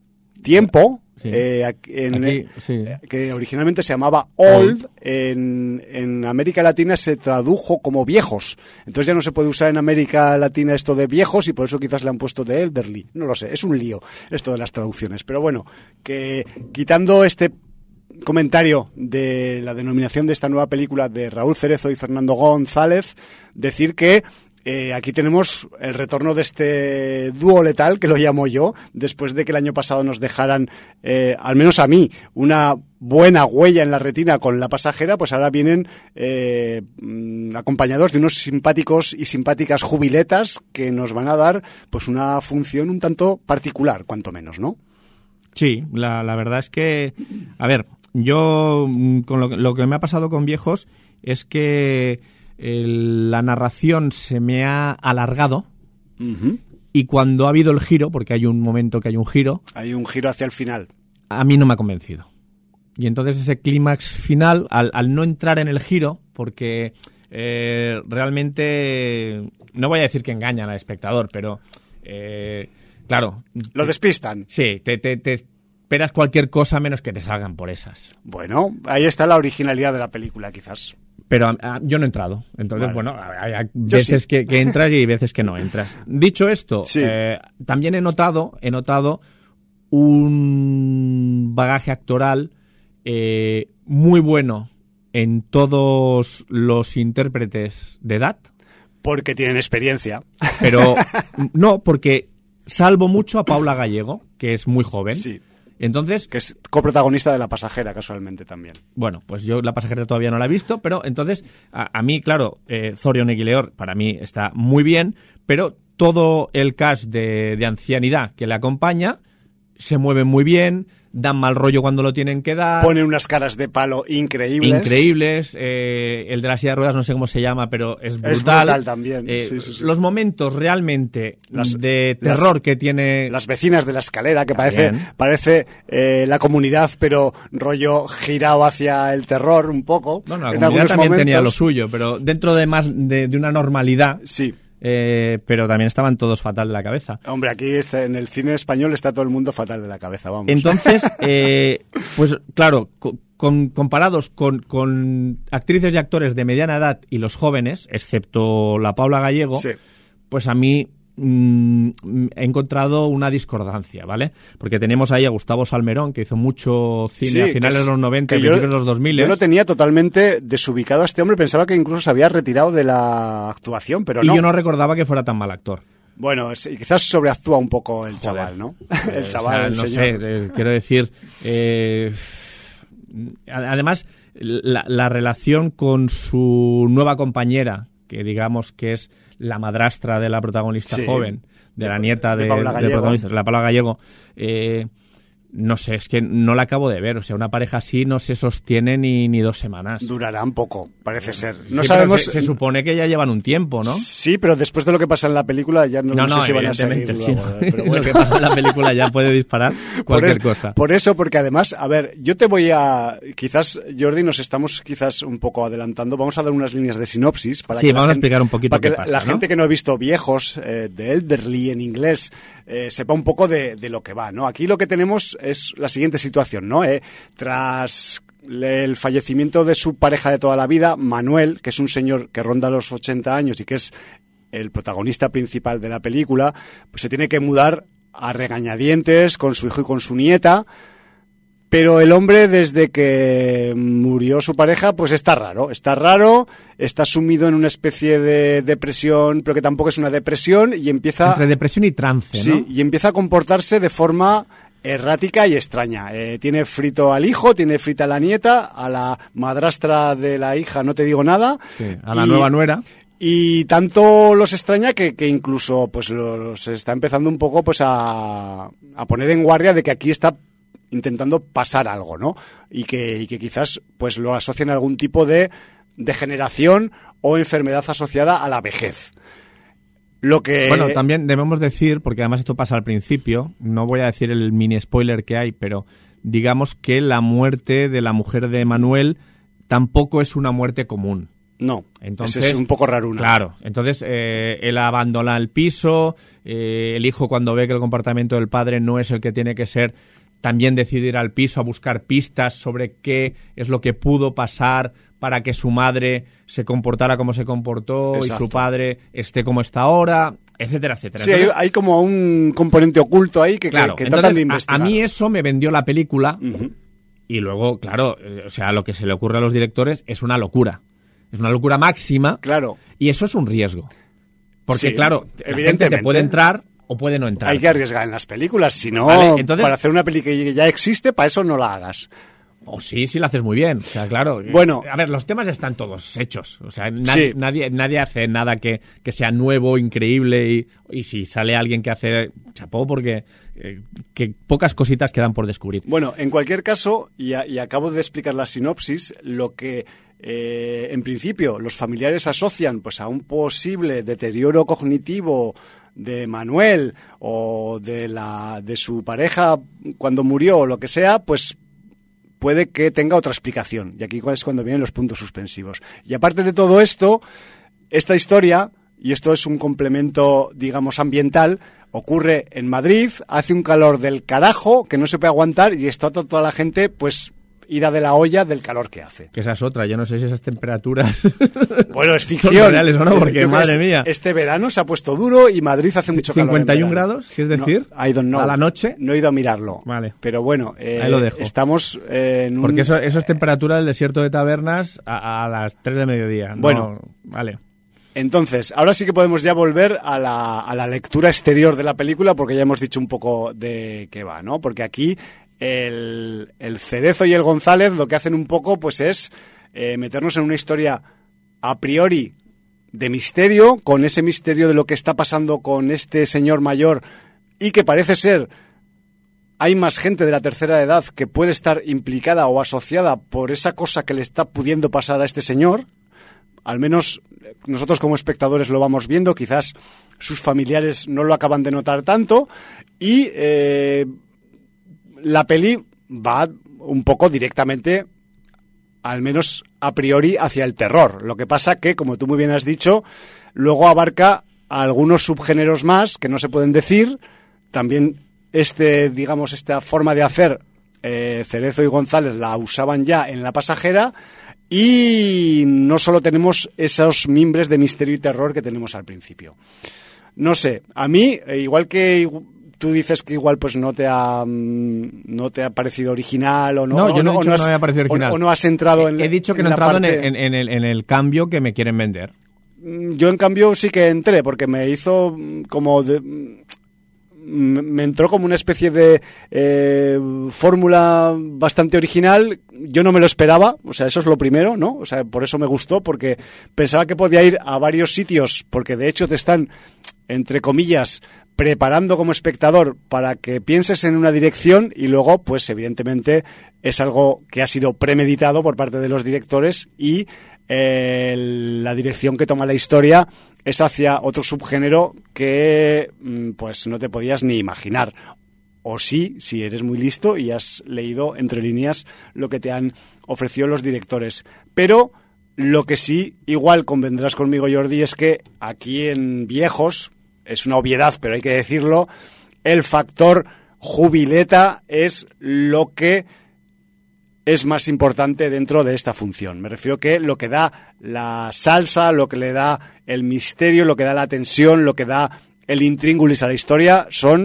Tiempo, sí. eh, en, Aquí, sí. que originalmente se llamaba Old, en, en América Latina se tradujo como Viejos. Entonces ya no se puede usar en América Latina esto de viejos y por eso quizás le han puesto de Elderly. No lo sé, es un lío esto de las traducciones. Pero bueno, que quitando este comentario de la denominación de esta nueva película de Raúl Cerezo y Fernando González, decir que Eh, aquí tenemos el retorno de este dúo letal, que lo llamo yo, después de que el año pasado nos dejaran, eh, al menos a mí, una buena huella en la retina con La Pasajera, pues ahora vienen eh, acompañados de unos simpáticos y simpáticas jubiletas que nos van a dar pues una función un tanto particular, cuanto menos, ¿no? Sí, la, la verdad es que, a ver, yo con lo, lo que me ha pasado con Viejos es que El, la narración se me ha alargado uh-huh. y cuando ha habido el giro, porque hay un momento que hay un giro... Hay un giro hacia el final. A mí no me ha convencido. Y entonces ese clímax final, al, al no entrar en el giro, porque eh, realmente... No voy a decir que engañan al espectador, pero... Eh, claro... Lo despistan. Sí, te... te, te esperas cualquier cosa menos que te salgan por esas. Bueno, ahí está la originalidad de la película, quizás. Pero a, yo no he entrado. Entonces, vale. bueno, hay, hay veces sí. que, que entras y hay veces que no entras. Dicho esto, sí. eh, también he notado, he notado un bagaje actoral eh, muy bueno en todos los intérpretes de edad. Porque tienen experiencia. Pero no, porque salvo mucho a Paula Gallego, que es muy joven. Sí. Entonces, que es coprotagonista de La Pasajera, casualmente, también. Bueno, pues yo La Pasajera todavía no la he visto, pero entonces, a, a mí, claro, eh, Zorion Eguileor para mí está muy bien, pero todo el cast de, de ancianidad que le acompaña se mueve muy bien, dan mal rollo cuando lo tienen que dar. Ponen unas caras de palo increíbles. Increíbles. Eh, el de la silla de ruedas no sé cómo se llama, pero es brutal. Es brutal también. Eh, sí, sí, sí. Los momentos realmente las, de terror las, que tiene... Las vecinas de la escalera, que parece, parece eh, la comunidad, pero rollo girado hacia el terror un poco. Bueno, la comunidad también momentos. tenía lo suyo, pero dentro de más de, de una normalidad... Sí. Eh, pero también estaban todos fatal de la cabeza. Hombre, aquí está, en el cine español está todo el mundo fatal de la cabeza, vamos. Entonces, eh, pues claro, con, comparados con, con actrices y actores de mediana edad y los jóvenes, excepto la Paula Gallego, sí. pues a mí mmm, he encontrado una discordancia, ¿vale? Porque tenemos ahí a Gustavo Salmerón, que hizo mucho cine sí, a finales es, de los noventa y principios de los dos mil. Yo lo tenía totalmente desubicado a este hombre, pensaba que incluso se había retirado de la actuación, pero no. Y yo no recordaba que fuera tan mal actor. Bueno, quizás sobreactúa un poco el chaval, ¿no? El chaval, o sea, el no señor. Sé, eh, quiero decir, eh, además, la, la relación con su nueva compañera, que digamos que es la madrastra de la protagonista sí, joven, de, de la nieta de, de, Paula de protagonista, la Paula Gallego, eh, no sé, es que no la acabo de ver. O sea, una pareja así no se sostiene ni, ni dos semanas. Durarán poco, parece ser. No sí, sabemos. Se, se supone que ya llevan un tiempo, ¿no? Sí, pero después de lo que pasa en la película ya no, no, no no sé si van a seguir sí, luego, eh, pero bueno. Lo que pasa en la película ya puede disparar cualquier por cosa. Por eso, porque además, a ver, yo te voy a... Quizás, Jordi, nos estamos quizás un poco adelantando. Vamos a dar unas líneas de sinopsis para sí, que vamos la a explicar gente, un poquito para que qué pasa, la ¿no? gente que no ha visto Viejos, eh, de Elderly en inglés, eh, sepa un poco de, de lo que va, ¿no? Aquí lo que tenemos es la siguiente situación, ¿no? Eh, tras el fallecimiento de su pareja de toda la vida, Manuel, que es un señor que ronda los ochenta años y que es el protagonista principal de la película, pues se tiene que mudar a regañadientes con su hijo y con su nieta, pero el hombre desde que murió su pareja pues está raro, está raro, está sumido en una especie de depresión, pero que tampoco es una depresión y empieza... Entre depresión y trance, ¿no? Sí, y empieza a comportarse de forma errática y extraña. Eh, tiene frito al hijo, tiene frita a la nieta, a la madrastra de la hija no te digo nada. Sí, a la y, nueva nuera. Y tanto los extraña que, que incluso pues los está empezando un poco pues a, a poner en guardia de que aquí está intentando pasar algo, ¿no? Y que, y que quizás pues lo asocian a algún tipo de degeneración o enfermedad asociada a la vejez. Lo que... Bueno, también debemos decir, porque además esto pasa al principio, no voy a decir el mini spoiler que hay, pero digamos que la muerte de la mujer de Manuel tampoco es una muerte común. No, entonces es un poco raruna. Claro, entonces eh, él abandona el piso, eh, el hijo cuando ve que el comportamiento del padre no es el que tiene que ser, también decide ir al piso a buscar pistas sobre qué es lo que pudo pasar para que su madre se comportara como se comportó. Exacto. Y su padre esté como está ahora, etcétera, etcétera. Sí, entonces, hay, hay como un componente oculto ahí que, claro, que, que entonces, tratan de investigar. A, a mí eso me vendió la película uh-huh. y luego, claro, eh, o sea, lo que se le ocurre a los directores es una locura. Es una locura máxima. Claro. Y eso es un riesgo. Porque, sí, claro, la gente te puede entrar o puede no entrar. Hay que arriesgar en las películas, si no, vale, entonces, para hacer una película que ya existe, para eso no la hagas. O sí, sí la haces muy bien. O sea, claro. Bueno. A ver, los temas están todos hechos. O sea, na- sí. nadie, nadie hace nada que, que sea nuevo, increíble. Y, y si sale alguien que hace, chapó, porque eh, que pocas cositas quedan por descubrir. Bueno, en cualquier caso, y, a, y acabo de explicar la sinopsis, lo que eh, en principio los familiares asocian pues a un posible deterioro cognitivo de Manuel o de la de su pareja cuando murió o lo que sea, pues puede que tenga otra explicación. Y aquí es cuando vienen los puntos suspensivos. Y aparte de todo esto, esta historia, y esto es un complemento, digamos, ambiental, ocurre en Madrid, hace un calor del carajo que no se puede aguantar y está toda la gente, pues, ida de la olla del calor que hace. Que esa es otra, yo no sé si esas temperaturas bueno, es ficción. Son reales o no, porque madre este, mía. Este verano se ha puesto duro y Madrid hace mucho calor. ¿cincuenta y un grados, quieres decir? No, I don't know. ¿A la noche? No he ido a mirarlo. Vale. Pero bueno, eh, ahí lo dejo. Estamos eh, en un... Porque eso, eso es temperatura del desierto de Tabernas a, a las tres de mediodía. Bueno. No, vale. Entonces, ahora sí que podemos ya volver a la, a la lectura exterior de la película, porque ya hemos dicho un poco de qué va, ¿no? Porque aquí el, el Cerezo y el González lo que hacen un poco pues es eh, meternos en una historia a priori de misterio, con ese misterio de lo que está pasando con este señor mayor y que parece ser hay más gente de la tercera edad que puede estar implicada o asociada por esa cosa que le está pudiendo pasar a este señor. Al menos nosotros como espectadores lo vamos viendo, quizás sus familiares no lo acaban de notar tanto y eh, la peli va un poco directamente, al menos a priori, hacia el terror. Lo que pasa que, como tú muy bien has dicho, luego abarca algunos subgéneros más que no se pueden decir. También este, digamos, esta forma de hacer eh, Cerezo y González la usaban ya en La Pasajera. Y no solo tenemos esos mimbres de misterio y terror que tenemos al principio. No sé, a mí, igual que tú dices que igual pues no te ha no te ha parecido original o no. No, yo no, no, he dicho no has, que no me haya parecido original. O, o no has entrado en He dicho que en no he entrado parte... en, el, en, el, en el cambio que me quieren vender. Yo en cambio sí que entré, porque me hizo como... de, me entró como una especie de eh, fórmula bastante original. Yo no me lo esperaba, o sea, eso es lo primero, ¿no? O sea, por eso me gustó, porque pensaba que podía ir a varios sitios, porque de hecho te están, entre comillas, preparando como espectador para que pienses en una dirección y luego, pues evidentemente, es algo que ha sido premeditado por parte de los directores y eh, la dirección que toma la historia es hacia otro subgénero que pues no te podías ni imaginar. O sí, si eres muy listo y has leído entre líneas lo que te han ofrecido los directores. Pero lo que sí, igual convendrás conmigo, Jordi, es que aquí en Viejos, es una obviedad, pero hay que decirlo, el factor jubileta es lo que es más importante dentro de esta función. Me refiero que lo que da la salsa, lo que le da el misterio, lo que da la tensión, lo que da el intríngulis a la historia son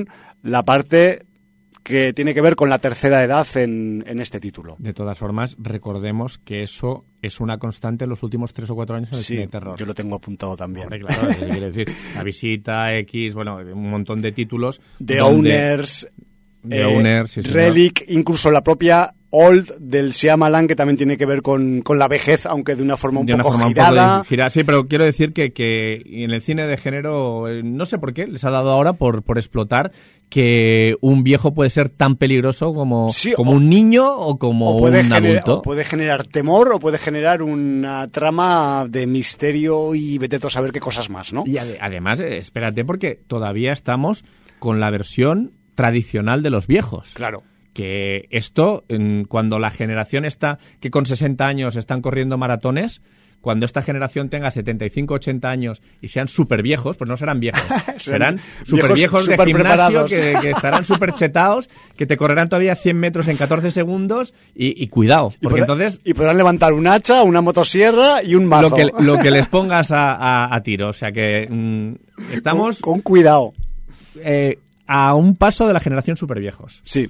la parte que tiene que ver con la tercera edad en, en este título. De todas formas, recordemos que eso es una constante en los últimos tres o cuatro años en el sí, cine de terror. Yo lo tengo apuntado también. Hombre, claro, quiero decir, La Visita, X, bueno, un montón de títulos. The donde... Owners, The eh, Owners, sí, Relic, incluso la propia Old del Shyamalan, que también tiene que ver con, con la vejez, aunque de una forma un de una poco forma girada. Un poco girada. Sí, pero quiero decir que, que en el cine de género, eh, no sé por qué, les ha dado ahora por, por explotar que un viejo puede ser tan peligroso como, sí, como o, un niño o como o puede un gener, adulto. O puede generar temor o puede generar una trama de misterio y vete tú a saber qué cosas más, ¿no? Y ade- además, eh, espérate, porque todavía estamos con la versión tradicional de los viejos. Claro. Que esto, en, cuando la generación está, que con sesenta años están corriendo maratones, cuando esta generación tenga setenta y cinco, ochenta años y sean súper viejos, pues no serán viejos, serán súper viejos de gimnasio que, que estarán súper chetados, que te correrán todavía cien metros en catorce segundos y, y cuidado, porque y podrán, entonces... Y podrán levantar un hacha, una motosierra y un mazo. Lo que, lo que les pongas a, a, a tiro, o sea que mmm, estamos... Con, con cuidado. Eh, a un paso de la generación súper viejos. Sí.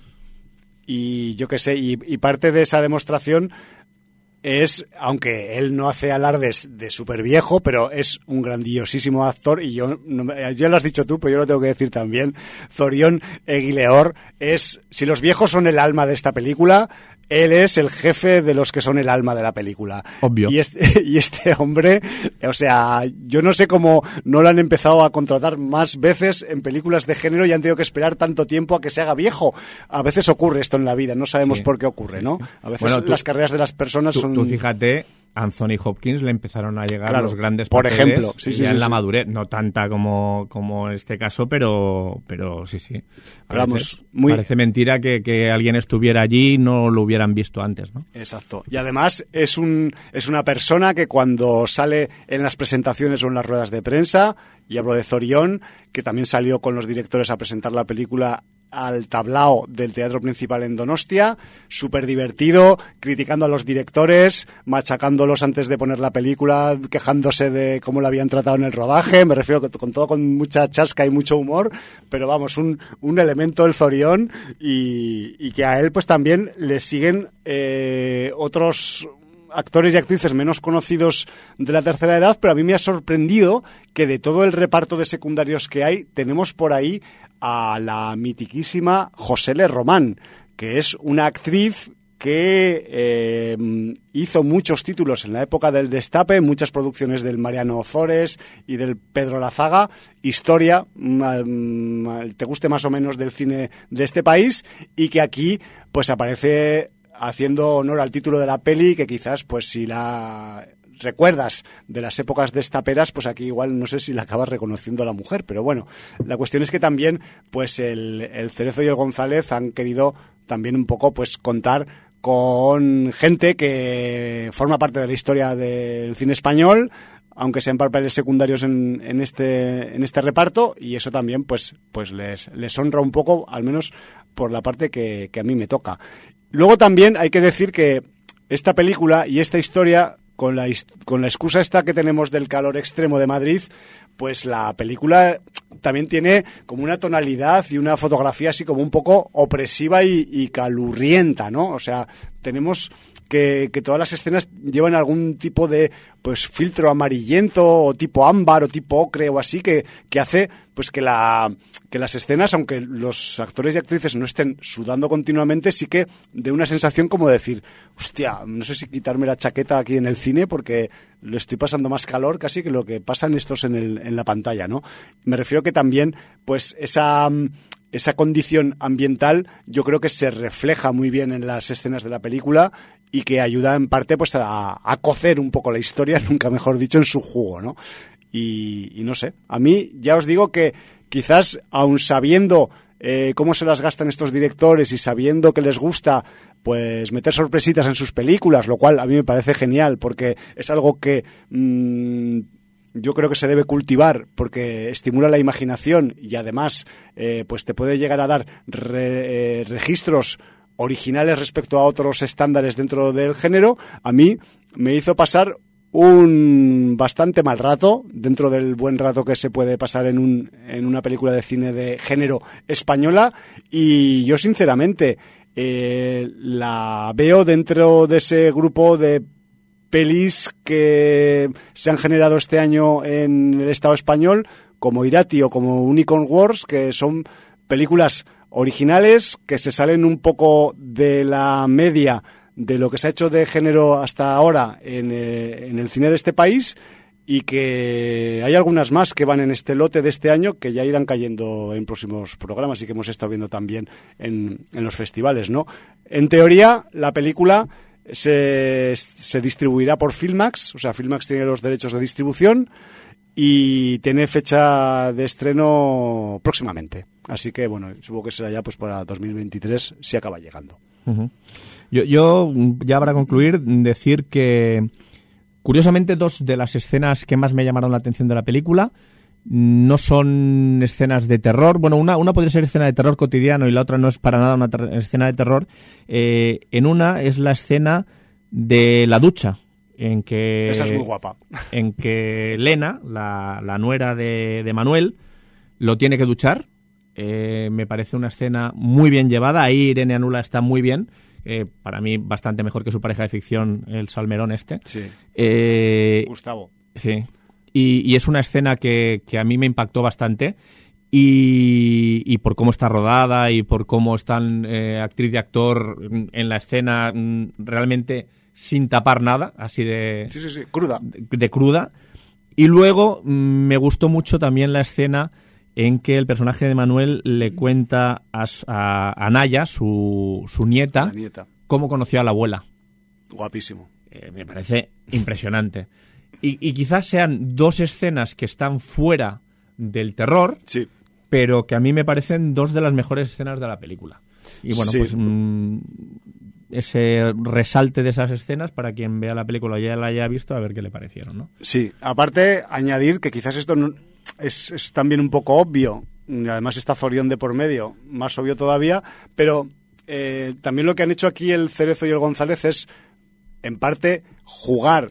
Y yo qué sé, y, y parte de esa demostración es, aunque él no hace alardes de súper viejo, pero es un grandiosísimo actor, y yo, no, ya lo has dicho tú, pero yo lo tengo que decir también, Zorion Eguileor es, si los viejos son el alma de esta película, él es el jefe de los que son el alma de la película. Obvio. Y este, y este hombre, o sea, yo no sé cómo no lo han empezado a contratar más veces en películas de género y han tenido que esperar tanto tiempo a que se haga viejo. A veces ocurre esto en la vida, no sabemos sí, por qué ocurre, sí, ¿no? sí. A veces bueno, tú, las carreras de las personas tú, son... Tú fíjate, Anthony Hopkins le empezaron a llegar claro, los grandes por papeles ejemplo, sí, ya sí, en sí, la sí. madurez, no tanta como, como en este caso, pero, pero sí, sí. Pero parece, vamos, muy... parece mentira que, que alguien estuviera allí y no lo hubieran visto antes, ¿no? Exacto. Y además es un es una persona que cuando sale en las presentaciones o en las ruedas de prensa, y hablo de Zorion, que también salió con los directores a presentar la película al tablao del Teatro Principal en Donostia, súper divertido, criticando a los directores, machacándolos antes de poner la película, quejándose de cómo lo habían tratado en el rodaje, me refiero con todo con mucha chasca y mucho humor, pero vamos, un, un elemento el Zorion, y, y que a él pues también le siguen eh, otros actores y actrices menos conocidos de la tercera edad, pero a mí me ha sorprendido que de todo el reparto de secundarios que hay, tenemos por ahí a la mitiquísima Josele Román, que es una actriz que eh, hizo muchos títulos en la época del Destape, muchas producciones del Mariano Ozores y del Pedro Lazaga, historia, te guste más o menos del cine de este país, y que aquí pues aparece haciendo honor al título de la peli, que quizás pues si la recuerdas de las épocas destaperas, pues aquí igual no sé si la acabas reconociendo a la mujer, pero bueno, la cuestión es que también pues el, el Cerezo y el González han querido también un poco pues contar con gente que forma parte de la historia del cine español, aunque sean papeles secundarios en, en este en este reparto, y eso también pues pues les, les honra un poco, al menos por la parte que, que a mí me toca. Luego también hay que decir que esta película y esta historia, con la, con la excusa esta que tenemos del calor extremo de Madrid, pues la película también tiene como una tonalidad y una fotografía así como un poco opresiva y, y calurrienta, ¿no? O sea, tenemos que, que todas las escenas llevan algún tipo de pues filtro amarillento o tipo ámbar o tipo ocre o así que, que hace pues que la que las escenas, aunque los actores y actrices no estén sudando continuamente, sí que de una sensación como de decir, hostia, no sé si quitarme la chaqueta aquí en el cine porque le estoy pasando más calor casi que lo que pasan estos en el en la pantalla, ¿no? Me refiero que también pues esa esa condición ambiental yo creo que se refleja muy bien en las escenas de la película y que ayuda en parte pues a, a cocer un poco la historia, nunca mejor dicho, en su jugo, ¿no? Y, y no sé, a mí ya os digo que quizás aun sabiendo eh, cómo se las gastan estos directores y sabiendo que les gusta pues meter sorpresitas en sus películas, lo cual a mí me parece genial porque es algo que mmm, yo creo que se debe cultivar porque estimula la imaginación y además eh, pues te puede llegar a dar re, eh, registros originales respecto a otros estándares dentro del género. A mí me hizo pasar un bastante mal rato, dentro del buen rato que se puede pasar en, un, en una película de cine de género española, y yo sinceramente eh, la veo dentro de ese grupo de pelis que se han generado este año en el Estado español, como Irati o como Unicorn Wars, que son películas originales que se salen un poco de la media de lo que se ha hecho de género hasta ahora en, eh, en el cine de este país, y que hay algunas más que van en este lote de este año que ya irán cayendo en próximos programas y que hemos estado viendo también en, en los festivales, ¿no? En teoría, la película se, se distribuirá por Filmax, o sea, Filmax tiene los derechos de distribución y tiene fecha de estreno próximamente. Así que, bueno, supongo que será ya pues para dos mil veintitrés si acaba llegando. Uh-huh. Yo, yo, ya para concluir, decir que, curiosamente, dos de las escenas que más me llamaron la atención de la película no son escenas de terror. Bueno, una, una podría ser escena de terror cotidiano y la otra no es para nada una ter- escena de terror. Eh, en una es la escena de la ducha, en que... Esa es muy guapa. En que Lena, la, la nuera de, de Manuel, lo tiene que duchar. Eh, me parece una escena muy bien llevada. Ahí Irene Anula está muy bien. Eh, para mí bastante mejor que su pareja de ficción, el Salmerón este. Sí. Eh, Gustavo. Sí. Y, y es una escena que, que a mí me impactó bastante. Y, y por cómo está rodada y por cómo están eh, actriz y actor en la escena, realmente sin tapar nada, así de... Sí, sí, sí, cruda. De, de cruda. Y luego me gustó mucho también la escena en que el personaje de Manuel le cuenta a, a, a Naya, su, su nieta, nieta, cómo conoció a la abuela. Guapísimo. Eh, me parece impresionante. Y, y quizás sean dos escenas que están fuera del terror, sí, pero que a mí me parecen dos de las mejores escenas de la película. Y bueno, sí. pues mmm, ese resalte de esas escenas, para quien vea la película o ya la haya visto, a ver qué le parecieron, ¿no? Sí, aparte, añadir que quizás esto no, es, es también un poco obvio, además está Zorión de por medio, más obvio todavía, pero eh, también lo que han hecho aquí el Cerezo y el González es, en parte, jugar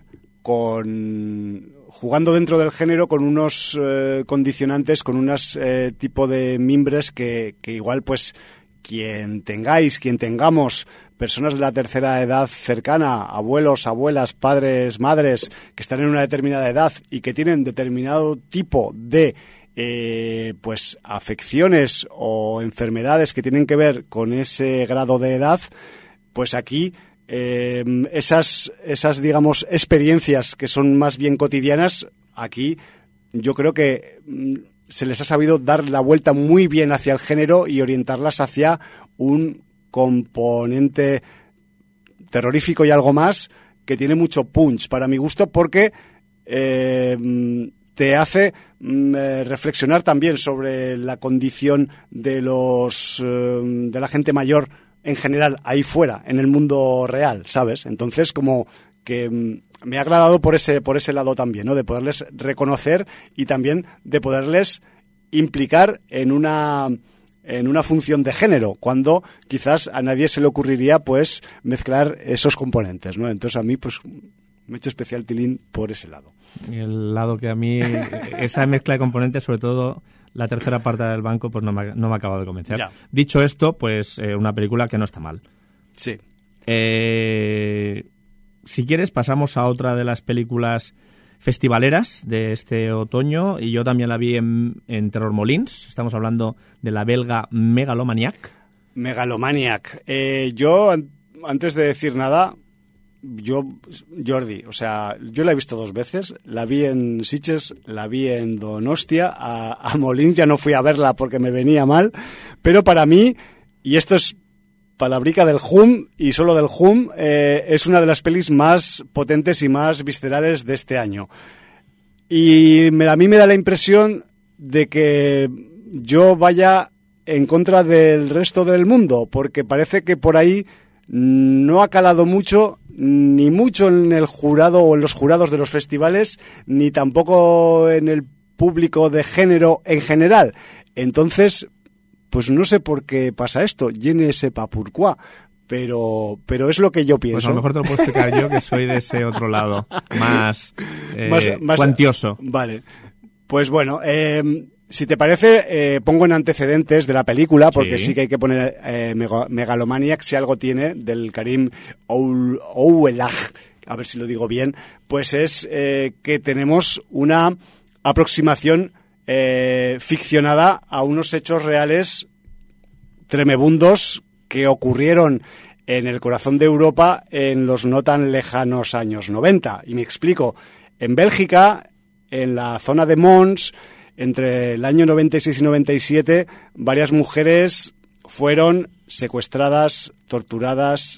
con jugando dentro del género con unos eh, condicionantes, con unos eh, tipo de mimbres que, que igual pues quien tengáis, quien tengamos personas de la tercera edad cercana, abuelos, abuelas, padres, madres, que están en una determinada edad y que tienen determinado tipo de eh, pues afecciones o enfermedades que tienen que ver con ese grado de edad, pues aquí Eh, esas, esas, digamos, experiencias que son más bien cotidianas, aquí yo creo que mm, se les ha sabido dar la vuelta muy bien hacia el género y orientarlas hacia un componente terrorífico y algo más que tiene mucho punch, para mi gusto, porque eh, te hace eh, reflexionar también sobre la condición de los eh, de la gente mayor en general, ahí fuera, en el mundo real, ¿sabes? Entonces, como que me ha agradado por ese por ese lado también, ¿no? De poderles reconocer y también de poderles implicar en una en una función de género, cuando quizás a nadie se le ocurriría, pues, mezclar esos componentes, ¿no? Entonces, a mí, pues, me he hecho especial tilín por ese lado. El lado que a mí, esa mezcla de componentes, sobre todo la tercera parte del banco, pues no me, no me ha acabado de convencer. Ya. Dicho esto, pues eh, una película que no está mal. Sí. Eh, si quieres, pasamos a otra de las películas festivaleras de este otoño, y yo también la vi en, en Torremolinos. Estamos hablando de la belga Megalomaniac. Megalomaniac. Eh, yo, an- antes de decir nada, yo, Jordi, o sea, yo la he visto dos veces, la vi en Sitges, la vi en Donostia, a, a Molins ya no fui a verla porque me venía mal, pero para mí, y esto es palabrica del Hum y solo del Hum, eh, es una de las pelis más potentes y más viscerales de este año. Y me, a mí me da la impresión de que yo vaya en contra del resto del mundo, porque parece que por ahí no ha calado mucho, ni mucho en el jurado o en los jurados de los festivales, ni tampoco en el público de género en general. Entonces, pues no sé por qué pasa esto, je ne sais pas pourquoi, pero, pero es lo que yo pienso. Pues a lo mejor te lo puedo explicar yo, que soy de ese otro lado, más, eh, más, más cuantioso. Vale. Pues bueno, eh, si te parece, eh, pongo en antecedentes de la película, porque sí, sí que hay que poner eh, Megalomaniac, si algo tiene, del Karim Ouelach, a ver si lo digo bien, pues es eh, que tenemos una aproximación eh, ficcionada a unos hechos reales tremebundos que ocurrieron en el corazón de Europa en los no tan lejanos años noventa. Y me explico. En Bélgica, en la zona de Mons, entre el año noventa y seis y noventa y siete, varias mujeres fueron secuestradas, torturadas,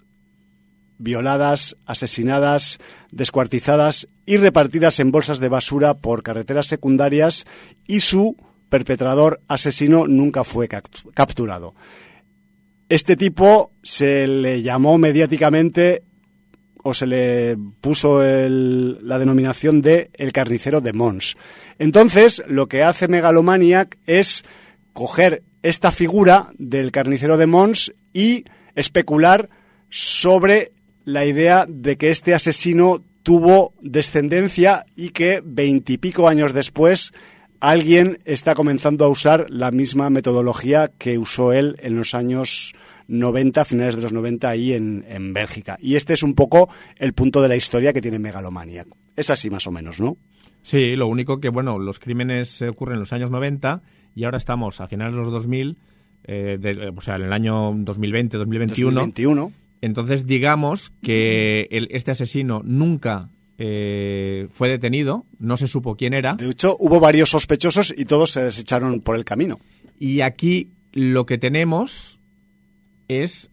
violadas, asesinadas, descuartizadas y repartidas en bolsas de basura por carreteras secundarias, y su perpetrador asesino nunca fue capturado. Este tipo se le llamó mediáticamente, o se le puso el, la denominación de el carnicero de Mons. Entonces, lo que hace Megalomaniac es coger esta figura del carnicero de Mons y especular sobre la idea de que este asesino tuvo descendencia y que veintipico años después alguien está comenzando a usar la misma metodología que usó él en los años noventa, finales de los noventa, ahí en, en Bélgica. Y este es un poco el punto de la historia que tiene Megalomaniac. Es así más o menos, ¿no? Sí, lo único que, bueno, los crímenes ocurren en los años noventa y ahora estamos a finales de los dos mil, eh, de, o sea, en el año dos mil veinte, dos mil veintiuno. dos mil veintiuno. Entonces, digamos que el, este asesino nunca eh, fue detenido, no se supo quién era. De hecho, hubo varios sospechosos y todos se desecharon por el camino. Y aquí lo que tenemos es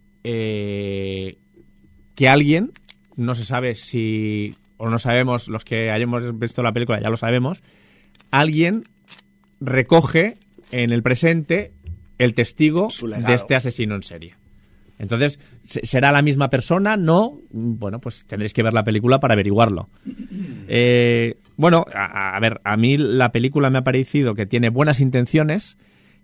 eh, que alguien, no se sabe si, o no sabemos, los que hayamos visto la película ya lo sabemos, alguien recoge en el presente el testigo de este asesino en serie. Entonces, ¿será la misma persona? ¿No? Bueno, pues tendréis que ver la película para averiguarlo. Eh, bueno, a, a ver, a mí la película me ha parecido que tiene buenas intenciones,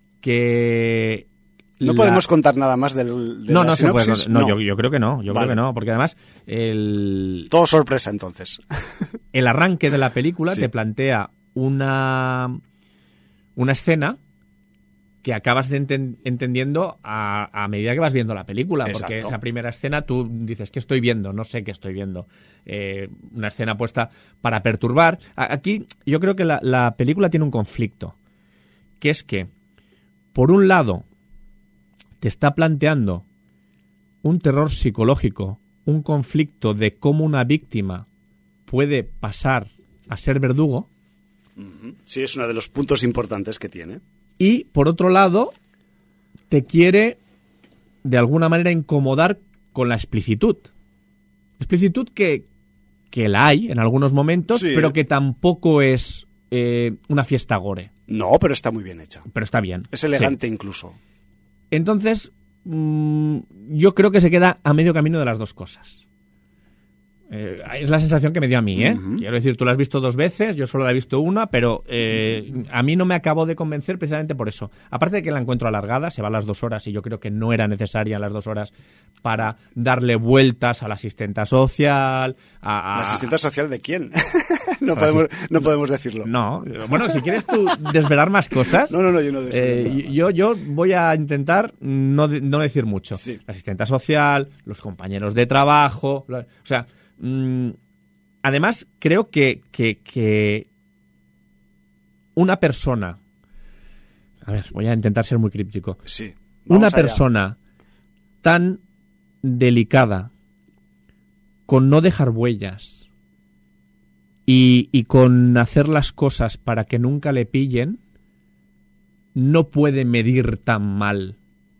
que... ¿No la... podemos contar nada más del, de no, la no sinopsis? Se puede, no, no. Yo, yo creo que no, yo vale. creo que no, porque además el... Todo sorpresa, entonces. El arranque de la película sí. te plantea una, una escena que acabas de enten- entendiendo a, a medida que vas viendo la película. Exacto. Porque esa primera escena tú dices, ¿qué estoy viendo? No sé qué estoy viendo. Eh, una escena puesta para perturbar. A- aquí yo creo que la, la película tiene un conflicto, que es que, por un lado, te está planteando un terror psicológico, un conflicto de cómo una víctima puede pasar a ser verdugo. Sí, es uno de los puntos importantes que tiene. Y, por otro lado, te quiere, de alguna manera, incomodar con la explicitud. Explicitud que, que la hay en algunos momentos, sí. Pero que tampoco es eh, una fiesta gore. No, pero está muy bien hecha. Pero está bien. Es elegante, sí. Incluso. Entonces, mmm, yo creo que se queda a medio camino de las dos cosas. Eh, es la sensación que me dio a mí, ¿eh? Uh-huh. Quiero decir, tú la has visto dos veces, yo solo la he visto una, pero eh, a mí no me acabó de convencer precisamente por eso. Aparte de que la encuentro alargada, se va a las dos horas y yo creo que no era necesaria las dos horas para darle vueltas a la asistenta social. A, a... ¿La asistenta social de quién? no, podemos, no podemos decirlo. No, bueno, si quieres tú desvelar más cosas. No, no, no, yo no eh, yo, yo voy a intentar no, de, no decir mucho. Sí. La asistenta social, los compañeros de trabajo, la, o sea... Además, creo que, que, que una persona... A ver, voy a intentar ser muy críptico. Sí, una allá. persona tan delicada, con no dejar huellas y, y con hacer las cosas para que nunca le pillen, no puede medir tan mal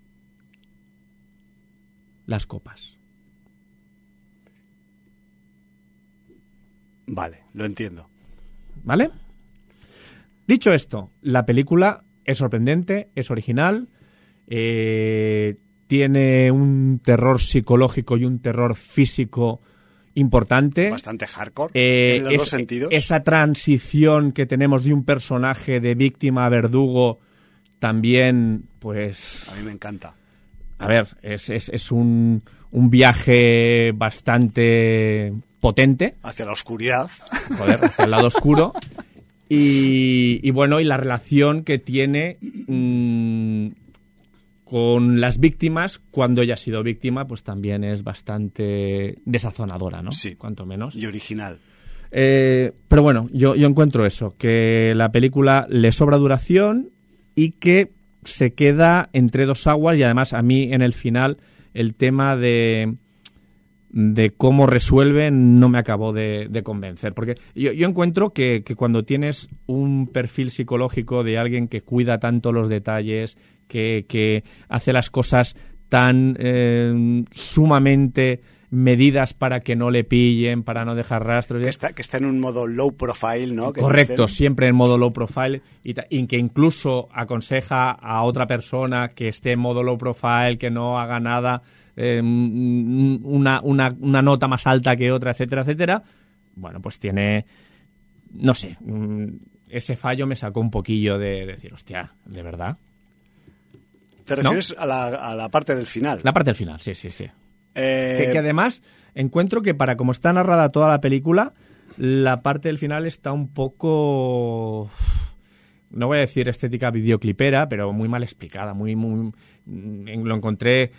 las copas. Vale, lo entiendo. ¿Vale? Dicho esto, la película es sorprendente, es original, eh, tiene un terror psicológico y un terror físico importante. Bastante hardcore, eh, en los es, dos sentidos. Esa transición que tenemos de un personaje de víctima a verdugo también, pues... A mí me encanta. a ver, es, es, es un, un viaje bastante potente. Hacia la oscuridad. Joder, hacia el lado oscuro. Y, y bueno, y la relación que tiene mmm, con las víctimas, cuando ella ha sido víctima, pues también es bastante desazonadora, ¿no? Sí. Cuanto menos. Y original. Eh, pero bueno, yo, yo encuentro eso, que la película le sobra duración y que se queda entre dos aguas, y además a mí en el final el tema de, de cómo resuelve no me acabó de, de convencer, porque yo, yo encuentro que, que cuando tienes un perfil psicológico de alguien que cuida tanto los detalles, que, que hace las cosas tan eh, sumamente medidas para que no le pillen, para no dejar rastros. Que está, que está en un modo low profile, ¿no? Que Correcto, dicen. Siempre en modo low profile, y, ta- y que incluso aconseja a otra persona que esté en modo low profile, que no haga nada, eh, una, una, una nota más alta que otra, etcétera, etcétera. Bueno, pues tiene, no sé, ese fallo me sacó un poquillo de, de decir, hostia, ¿de verdad? ¿Te refieres ¿No? a, la, a la parte del final? La parte del final, sí, sí, sí. Eh... Que, que además encuentro que para como está narrada toda la película, la parte del final está un poco, no voy a decir estética videoclipera, pero muy mal explicada, muy, muy lo encontré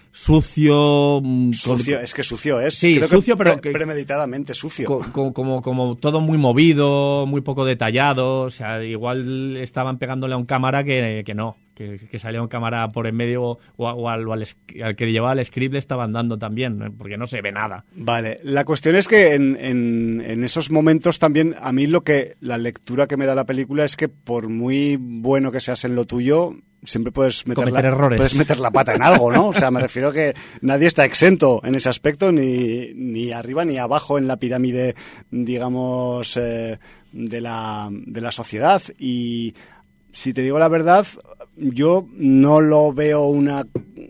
sucio. Sucio, con, es que sucio es. Sí, Creo sucio, que pero pre- premeditadamente sucio. Como, como, como todo muy movido, muy poco detallado. O sea, igual estaban pegándole a un cámara que, que no. Que, que salía un cámara por en medio o, o, al, o al, al que llevaba el script le estaban dando también, ¿no? Porque no se ve nada. Vale, la cuestión es que en, en, en esos momentos también a mí lo que la lectura que me da la película es que por muy bueno que seas en lo tuyo, siempre puedes meter, la, errores. puedes meter la pata en algo, ¿no? O sea, me refiero a que nadie está exento en ese aspecto, ni, ni arriba ni abajo en la pirámide, digamos, eh, de la, de la sociedad. Y si te digo la verdad, yo no lo veo una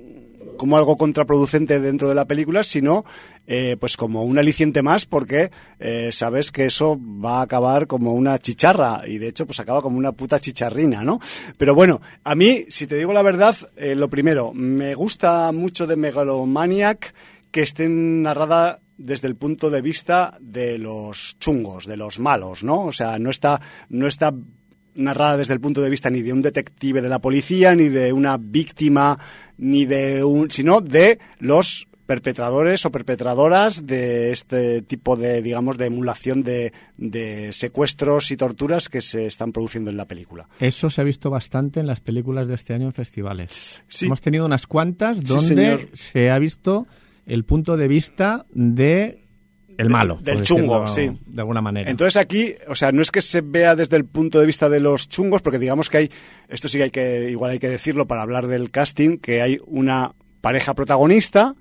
como algo contraproducente dentro de la película, sino eh, pues como un aliciente más, porque eh, sabes que eso va a acabar como una chicharra, y de hecho pues acaba como una puta chicharrina, ¿no? Pero bueno, a mí, si te digo la verdad, eh, lo primero, me gusta mucho de Megalomaniac que esté narrada desde el punto de vista de los chungos, de los malos, ¿no? O sea, no está, no está narrada desde el punto de vista ni de un detective de la policía, ni de una víctima, ni de un, sino de los perpetradores o perpetradoras de este tipo de, digamos, de emulación de, de secuestros y torturas que se están produciendo en la película. Eso se ha visto bastante en las películas de este año en festivales. Sí. Hemos tenido unas cuantas donde sí, se ha visto el punto de vista de el malo, del chungo, sí, de alguna manera. Entonces aquí, o sea, no es que se vea desde el punto de vista de los chungos, porque digamos que hay, esto sí que hay que, igual hay que decirlo para hablar del casting, que hay una pareja protagonista,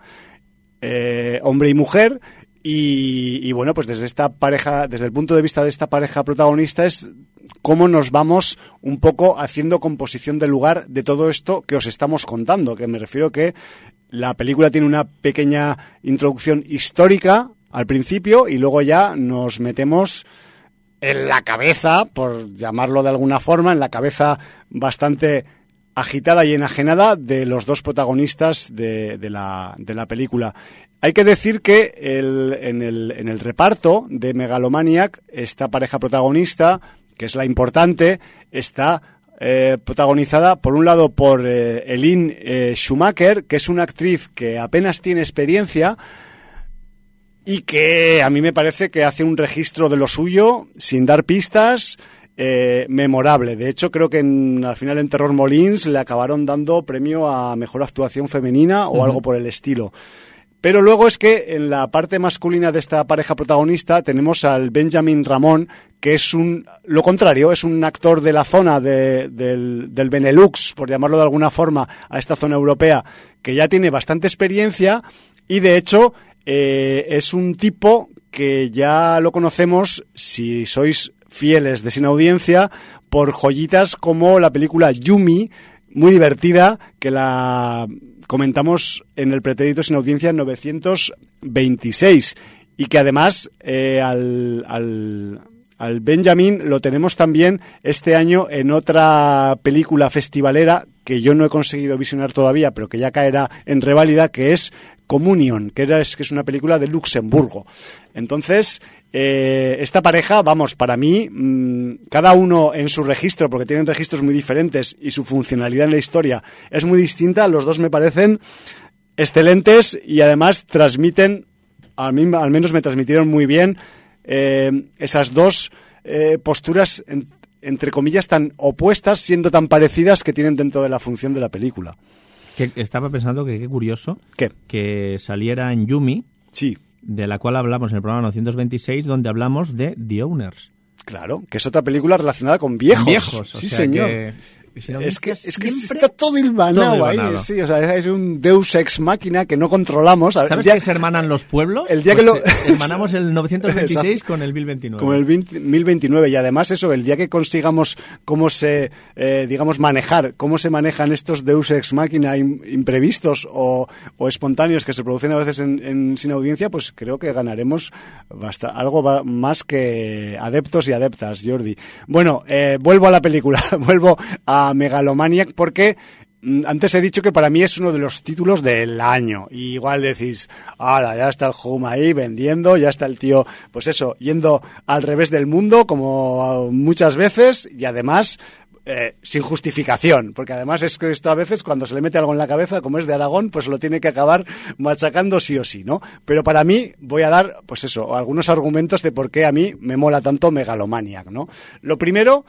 eh, hombre y mujer, y, y bueno, pues desde esta pareja, desde el punto de vista de esta pareja protagonista es cómo nos vamos un poco haciendo composición del lugar de todo esto que os estamos contando, que me refiero que la película tiene una pequeña introducción histórica al principio y luego ya nos metemos en la cabeza, por llamarlo de alguna forma, en la cabeza bastante agitada y enajenada de los dos protagonistas de, de, la, de la película. Hay que decir que el, en, el, en el reparto de Megalomaniac, esta pareja protagonista, que es la importante, está eh, protagonizada por un lado por eh, Eileen eh, Schumacher, que es una actriz que apenas tiene experiencia y que a mí me parece que hace un registro de lo suyo sin dar pistas, eh, memorable. De hecho, creo que en, al final en Terror Molins le acabaron dando premio a Mejor Actuación Femenina o uh-huh. algo por el estilo. Pero luego es que en la parte masculina de esta pareja protagonista tenemos al Benjamin Ramón, que es un lo contrario, es un actor de la zona de, del, del Benelux, por llamarlo de alguna forma, a esta zona europea, que ya tiene bastante experiencia y de hecho eh, es un tipo que ya lo conocemos, si sois fieles de Sin Audiencia, por joyitas como la película Yumi, muy divertida, que la comentamos en el Pretérito Sin Audiencia en novecientos veintiséis y que además eh, al, al, al Benjamin lo tenemos también este año en otra película festivalera que yo no he conseguido visionar todavía, pero que ya caerá en reválida, que es Communion, que, era, que es una película de Luxemburgo. Entonces, eh, esta pareja, vamos, para mí, mmm, cada uno en su registro, porque tienen registros muy diferentes y su funcionalidad en la historia es muy distinta, los dos me parecen excelentes y además transmiten, a mí al menos me transmitieron muy bien eh, esas dos eh, posturas, en, entre comillas, tan opuestas, siendo tan parecidas que tienen dentro de la función de la película. Que estaba pensando que qué curioso ¿Qué? que saliera en Yumi, sí, de la cual hablamos en el programa novecientos veintiséis, donde hablamos de The Owners. Claro, que es otra película relacionada con viejos. Viejos, sí, o sea señor. Que... Es que, es que está todo hilvanado ahí, sí, o sea, es un Deus ex máquina que no controlamos. ¿Sabes día, que se hermanan los pueblos? El día pues que lo hermanamos el novecientos veintiséis con el mil veintinueve. Con el mil veintinueve y además eso, el día que consigamos cómo se, eh, digamos, manejar, cómo se manejan estos Deus ex máquina imprevistos o, o espontáneos que se producen a veces en, en sin audiencia, pues creo que ganaremos basta, algo más que adeptos y adeptas, Jordi. Bueno, eh, vuelvo a la película, vuelvo a Megalomaniac porque mm, antes he dicho que para mí es uno de los títulos del año y igual decís, ahora ya está el Home ahí vendiendo, ya está el tío, pues eso, yendo al revés del mundo como muchas veces y además eh, sin justificación, porque además es que esto a veces cuando se le mete algo en la cabeza, como es de Aragón, pues lo tiene que acabar machacando sí o sí, ¿no? Pero para mí voy a dar, pues eso, algunos argumentos de por qué a mí me mola tanto Megalomaniac, ¿no? Lo primero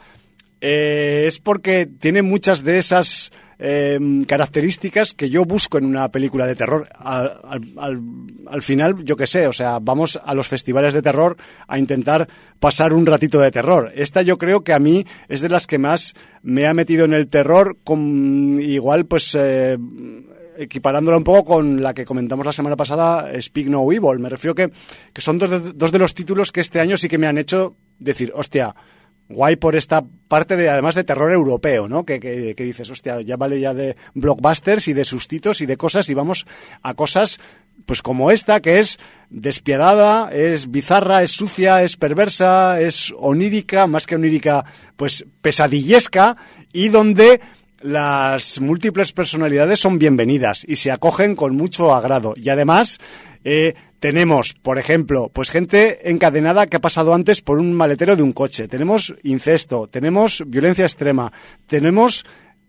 Eh, es porque tiene muchas de esas eh, características que yo busco en una película de terror. Al, al, al, al final, yo qué sé, o sea, vamos a los festivales de terror a intentar pasar un ratito de terror. Esta yo creo que a mí es de las que más me ha metido en el terror, con igual pues eh, equiparándola un poco con la que comentamos la semana pasada, Speak No Evil. Me refiero que, que son dos de, dos de los títulos que este año sí que me han hecho decir, hostia, guay por esta parte de, además de terror europeo, ¿no? Que, que, que dices, hostia, ya vale ya de blockbusters y de sustitos y de cosas y vamos a cosas pues como esta, que es despiadada, es bizarra, es sucia, es perversa, es onírica, más que onírica, pues pesadillesca y donde las múltiples personalidades son bienvenidas y se acogen con mucho agrado. Y además eh, tenemos, por ejemplo, pues gente encadenada que ha pasado antes por un maletero de un coche. Tenemos incesto, tenemos violencia extrema, tenemos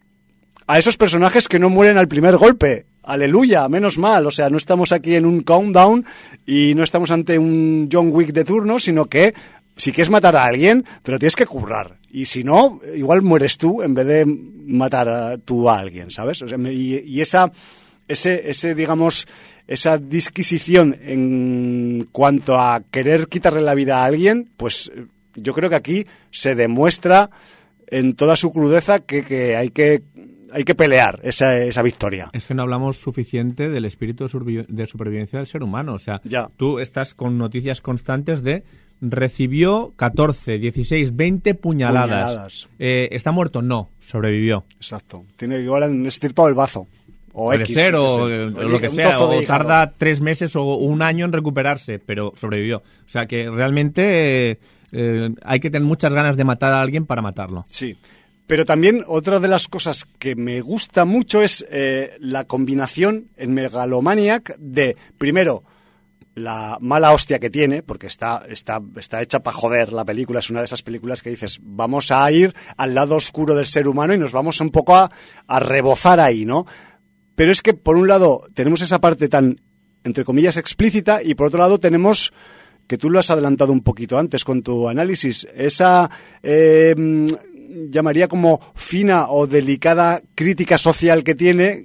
a esos personajes que no mueren al primer golpe. Aleluya, menos mal. O sea, no estamos aquí en un countdown y no estamos ante un John Wick de turno, sino que si quieres matar a alguien, te lo tienes que currar. Y si no, igual mueres tú en vez de matar a, tú a alguien, ¿sabes? O sea, y, y esa, ese, ese, digamos, esa disquisición en cuanto a querer quitarle la vida a alguien, pues yo creo que aquí se demuestra en toda su crudeza que, que hay que hay que pelear esa, esa victoria. Es que no hablamos suficiente del espíritu de supervivencia del ser humano. O sea, ya. Tú estás con noticias constantes de recibió catorce, dieciséis, veinte puñaladas. puñaladas. Eh, ¿Está muerto? No, sobrevivió. Exacto. Tiene igual en estirpado el bazo. O Puede X, ser, o, sé. o lo que sea, o tarda tres meses o un año en recuperarse, pero sobrevivió. O sea que realmente eh, hay que tener muchas ganas de matar a alguien para matarlo. Sí. Pero también otra de las cosas que me gusta mucho es eh, la combinación en Megalomaniac de, primero, la mala hostia que tiene, porque está, está, está hecha para joder la película, es una de esas películas que dices, vamos a ir al lado oscuro del ser humano y nos vamos un poco a, a rebozar ahí, ¿no? Pero es que, por un lado, tenemos esa parte tan, entre comillas, explícita, y por otro lado tenemos, que tú lo has adelantado un poquito antes con tu análisis, esa... Eh, llamaría como fina o delicada crítica social que tiene,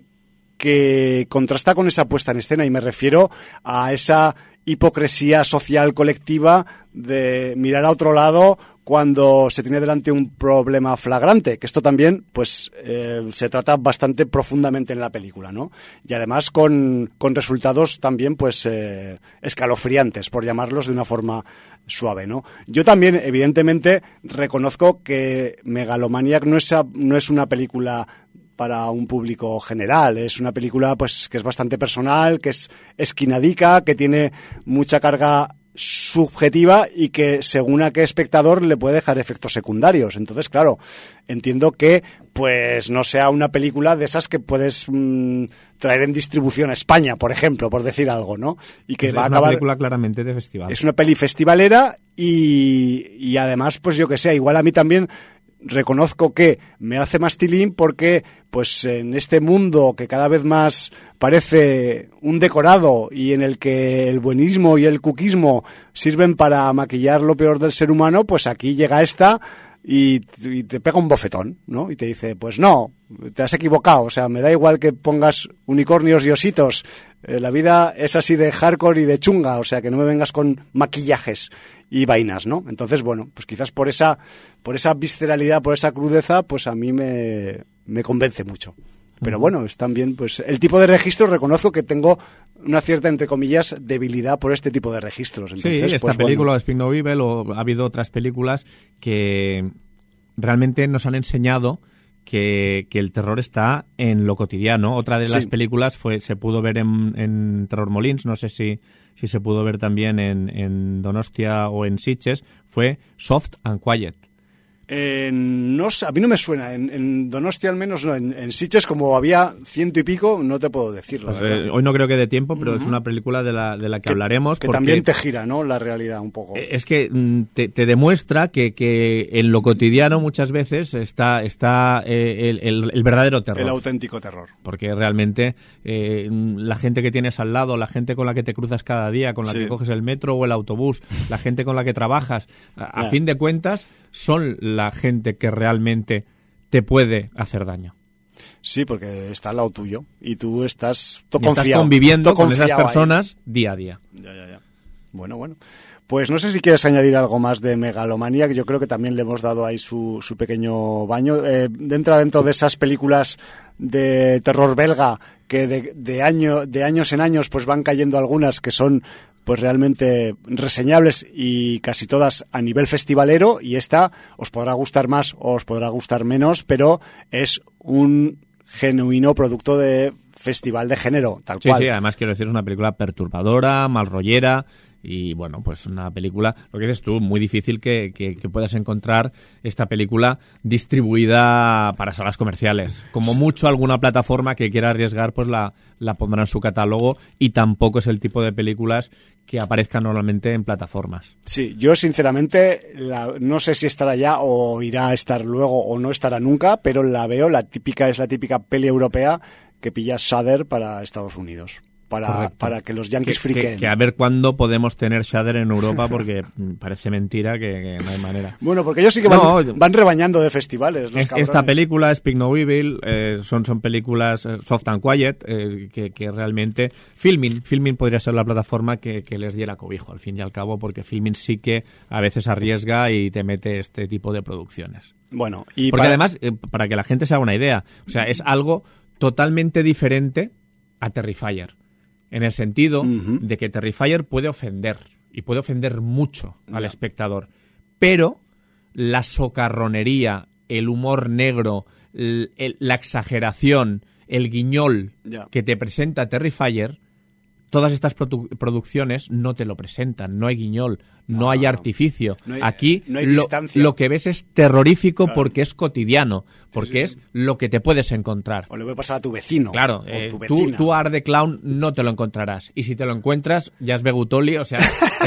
que contrasta con esa puesta en escena, y me refiero a esa hipocresía social colectiva de mirar a otro lado cuando se tiene delante un problema flagrante, que esto también pues eh, se trata bastante profundamente en la película, ¿no? Y además con, con resultados también pues eh, escalofriantes, por llamarlos de una forma suave, ¿no? Yo también, evidentemente, reconozco que Megalomaniac no es, no es una película para un público general, es una película pues que es bastante personal, que es esquinadica, que tiene mucha carga subjetiva y que según a qué espectador le puede dejar efectos secundarios. Entonces, claro, entiendo que pues no sea una película de esas que puedes mmm, traer en distribución a España, por ejemplo, por decir algo, ¿no? Y que es va a una acabar... película claramente de festival. Es una peli festivalera y, y además, pues yo que sé, igual a mí también reconozco que me hace más tilín porque pues en este mundo que cada vez más parece un decorado y en el que el buenismo y el cuquismo sirven para maquillar lo peor del ser humano, pues aquí llega esta y, y te pega un bofetón, ¿no? Y te dice, pues no, te has equivocado, o sea, me da igual que pongas unicornios y ositos, eh, la vida es así de hardcore y de chunga, o sea, que no me vengas con maquillajes y vainas, ¿no? Entonces, bueno, pues quizás por esa por esa visceralidad, por esa crudeza, pues a mí me, me convence mucho. Pero bueno, es también, pues, el tipo de registro, reconozco que tengo una cierta, entre comillas, debilidad por este tipo de registros. Entonces, sí, esta pues, película bueno. de Speak No Evil, o ha habido otras películas que realmente nos han enseñado que, que el terror está en lo cotidiano. Otra de las sí. películas fue se pudo ver en, en Terror Molins, no sé si, si se pudo ver también en, en Donostia o en Sitges, fue Soft and Quiet. Eh, no, a mí no me suena, en, en Donostia al menos no, en, en Sitges como había ciento y pico, no te puedo decirlo. Pues, eh, hoy no creo que dé tiempo, pero uh-huh. es una película de la, de la que, que hablaremos. Que porque también te gira, ¿no?, la realidad un poco. Es que te, te demuestra que, que en lo cotidiano muchas veces está, está eh, el, el, el verdadero terror. El auténtico terror. Porque realmente eh, la gente que tienes al lado, la gente con la que te cruzas cada día, con la sí. que coges el metro o el autobús, la gente con la que trabajas, a, a fin de cuentas son la gente que realmente te puede hacer daño. Sí, porque está al lado tuyo y tú estás, y estás conviviendo con esas personas ahí. día a día. Ya, ya, ya. Bueno, bueno. Pues no sé si quieres añadir algo más de Megalomaniac. Yo creo que también le hemos dado ahí su, su pequeño baño. Eh, dentro, dentro de esas películas de terror belga que de, de, año, de años en años pues van cayendo algunas que son pues realmente reseñables y casi todas a nivel festivalero, y esta os podrá gustar más o os podrá gustar menos, pero es un genuino producto de festival de género, tal sí, cual. Sí, además quiero decir, es una película perturbadora, malrollera. Y bueno, pues una película, lo que dices tú, muy difícil que, que, que puedas encontrar esta película distribuida para salas comerciales. Como sí. mucho alguna plataforma que quiera arriesgar, pues la, la pondrá en su catálogo, y tampoco es el tipo de películas que aparezcan normalmente en plataformas. Sí, yo sinceramente la, no sé si estará ya o irá a estar luego o no estará nunca, pero la veo, la típica es la típica peli europea que pilla Shudder para Estados Unidos. Para, para que los yankees que, friquen. Que, que a ver cuándo podemos tener Shudder en Europa, porque parece mentira que, que no hay manera. Bueno, porque ellos sí que van, no, van rebañando de festivales. Los es, esta película, Speak No Evil, eh, son, son películas eh, Soft and Quiet, eh, que, que realmente... Filmin, Filmin podría ser la plataforma que, que les diera cobijo, al fin y al cabo, porque Filmin sí que a veces arriesga y te mete este tipo de producciones. Bueno, y porque para... además, eh, para que la gente se haga una idea, o sea, es algo totalmente diferente a Terrifier. En el sentido uh-huh. de que Terrifier puede ofender, y puede ofender mucho al yeah. espectador, pero la socarronería, el humor negro, el, el, la exageración, el guiñol yeah. que te presenta Terrifier, todas estas produ- producciones no te lo presentan, no hay guiñol, no, no hay artificio. No hay, Aquí no hay lo, lo que ves es terrorífico, claro. porque es cotidiano, porque sí, sí. es lo que te puedes encontrar. O le puede pasar a tu vecino. Claro, o eh, tu tú, tú Art the Clown no te lo encontrarás. Y si te lo encuentras, ya es Begutoli, o sea...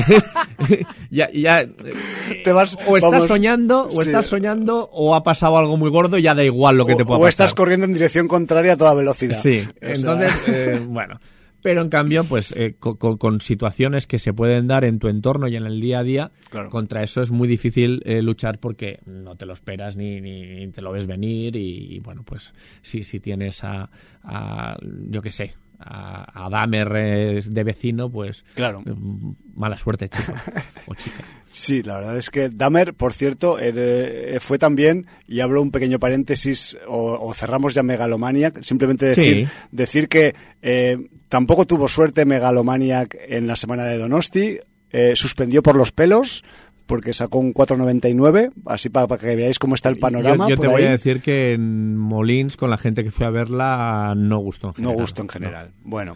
ya, ya, eh, te vas, o estás vamos, soñando, o sí. estás soñando, o ha pasado algo muy gordo, ya da igual lo que o, te pueda o pasar. O estás corriendo en dirección contraria a toda velocidad. Sí, o entonces, sea... eh, bueno... Pero en cambio, pues eh, con, con situaciones que se pueden dar en tu entorno y en el día a día, claro. contra eso es muy difícil eh, luchar, porque no te lo esperas ni, ni, ni te lo ves venir, y, y bueno, pues si, si tienes a, a yo qué sé, a, a Dahmer eh, de vecino, pues claro. eh, mala suerte, chico o chica. Sí, la verdad es que Dahmer, por cierto, eh, fue también, y hablo un pequeño paréntesis, o, o cerramos ya Megalomaniac, simplemente decir, sí. decir que eh, tampoco tuvo suerte Megalomaniac en la semana de Donosti, eh, suspendió por los pelos, porque sacó un cuatro noventa y nueve, así para, para que veáis cómo está el panorama. Yo, yo por te ahí. voy a decir que en Molins, con la gente que fue a verla, no gustó en general. No gustó en general. Bueno,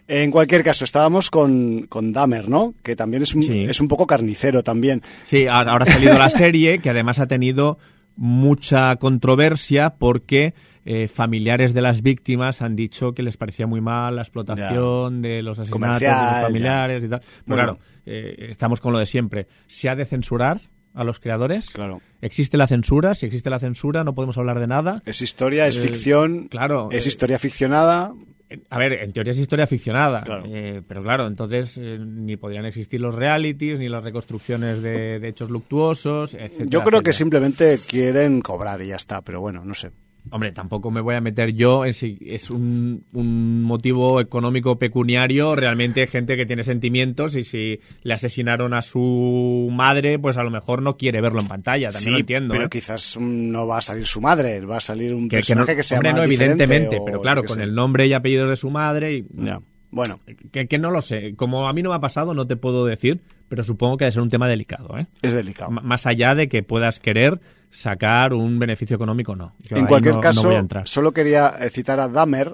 En cualquier caso, estábamos con, con Dahmer, ¿no? Que también es un, Sí. es un poco carnicero también. Sí, ahora ha salido la serie, que además ha tenido mucha controversia porque eh, familiares de las víctimas han dicho que les parecía muy mal la explotación ya. de los asesinatos de los familiares ya. y tal. Pero bueno. claro, eh, estamos con lo de siempre. ¿Se ha de censurar a los creadores? Claro. ¿Existe la censura? Si existe la censura, no podemos hablar de nada. Es historia, es eh, ficción, claro, es eh, historia ficcionada. A ver, en teoría es historia ficcionada, claro. eh, pero claro, entonces eh, ni podrían existir los realities, ni las reconstrucciones de, de hechos luctuosos, etcétera. Yo creo que etcétera. simplemente quieren cobrar y ya está, pero bueno, no sé. Hombre, tampoco me voy a meter yo en si es un, un motivo económico pecuniario. Realmente hay gente que tiene sentimientos y si le asesinaron a su madre, pues a lo mejor no quiere verlo en pantalla. También sí, lo entiendo. pero ¿eh? quizás no va a salir su madre, va a salir un que, personaje que, no, que sea hombre, más no, evidentemente, o, pero claro, con sé. el nombre y apellidos de su madre y... Ya. Bueno. Que, que no lo sé. Como a mí no me ha pasado, no te puedo decir, pero supongo que ha de ser un tema delicado, ¿eh? Es delicado. M- más allá de que puedas querer sacar un beneficio económico, no. Yo en cualquier no, caso, no voy a entrar. solo quería citar a Dahmer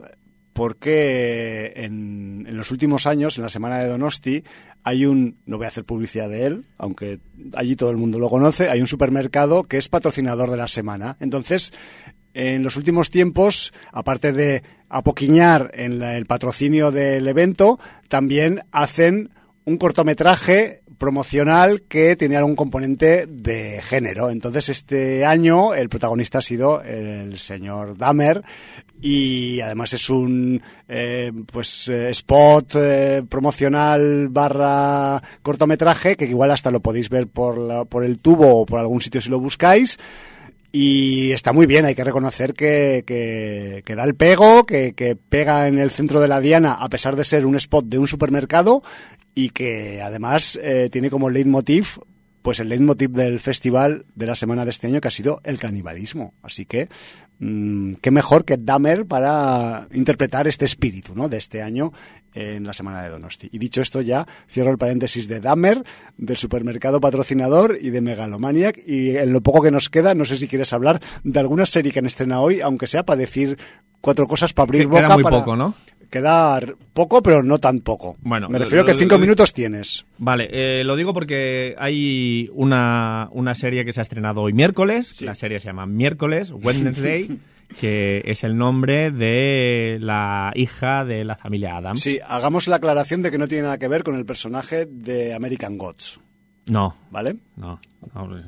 porque en, en los últimos años, en la semana de Donosti, hay un, no voy a hacer publicidad de él, aunque allí todo el mundo lo conoce, hay un supermercado que es patrocinador de la semana. Entonces, en los últimos tiempos, aparte de apoquiñar en la, el patrocinio del evento, también hacen un cortometraje promocional que tiene algún componente de género. Entonces, este año el protagonista ha sido el señor Dahmer y además es un eh, pues eh, spot eh, promocional barra cortometraje que igual hasta lo podéis ver por, la, por el tubo o por algún sitio si lo buscáis. Y está muy bien, hay que reconocer que, que, que da el pego, que, que pega en el centro de la diana a pesar de ser un spot de un supermercado y que además eh, tiene como leitmotiv pues el leitmotiv del festival de la semana de este año, que ha sido el canibalismo. Así que mmm, qué mejor que Dahmer para interpretar este espíritu, ¿no?, de este año en la semana de Donosti. Y dicho esto, ya cierro el paréntesis de Dahmer, del supermercado patrocinador y de Megalomaniac. Y en lo poco que nos queda, no sé si quieres hablar de alguna serie que han estrenado hoy, aunque sea para decir cuatro cosas para abrir boca. Queda muy para... poco, ¿no? Queda poco, pero no tan poco. Bueno, me refiero lo, que lo, cinco lo, minutos tienes. Vale, eh, lo digo porque hay una, una serie que se ha estrenado hoy miércoles. Sí. La serie se llama Miércoles, Wednesday, que es el nombre de la hija de la familia Addams. Sí, hagamos la aclaración de que no tiene nada que ver con el personaje de American Gods. No. ¿Vale? No. no pues...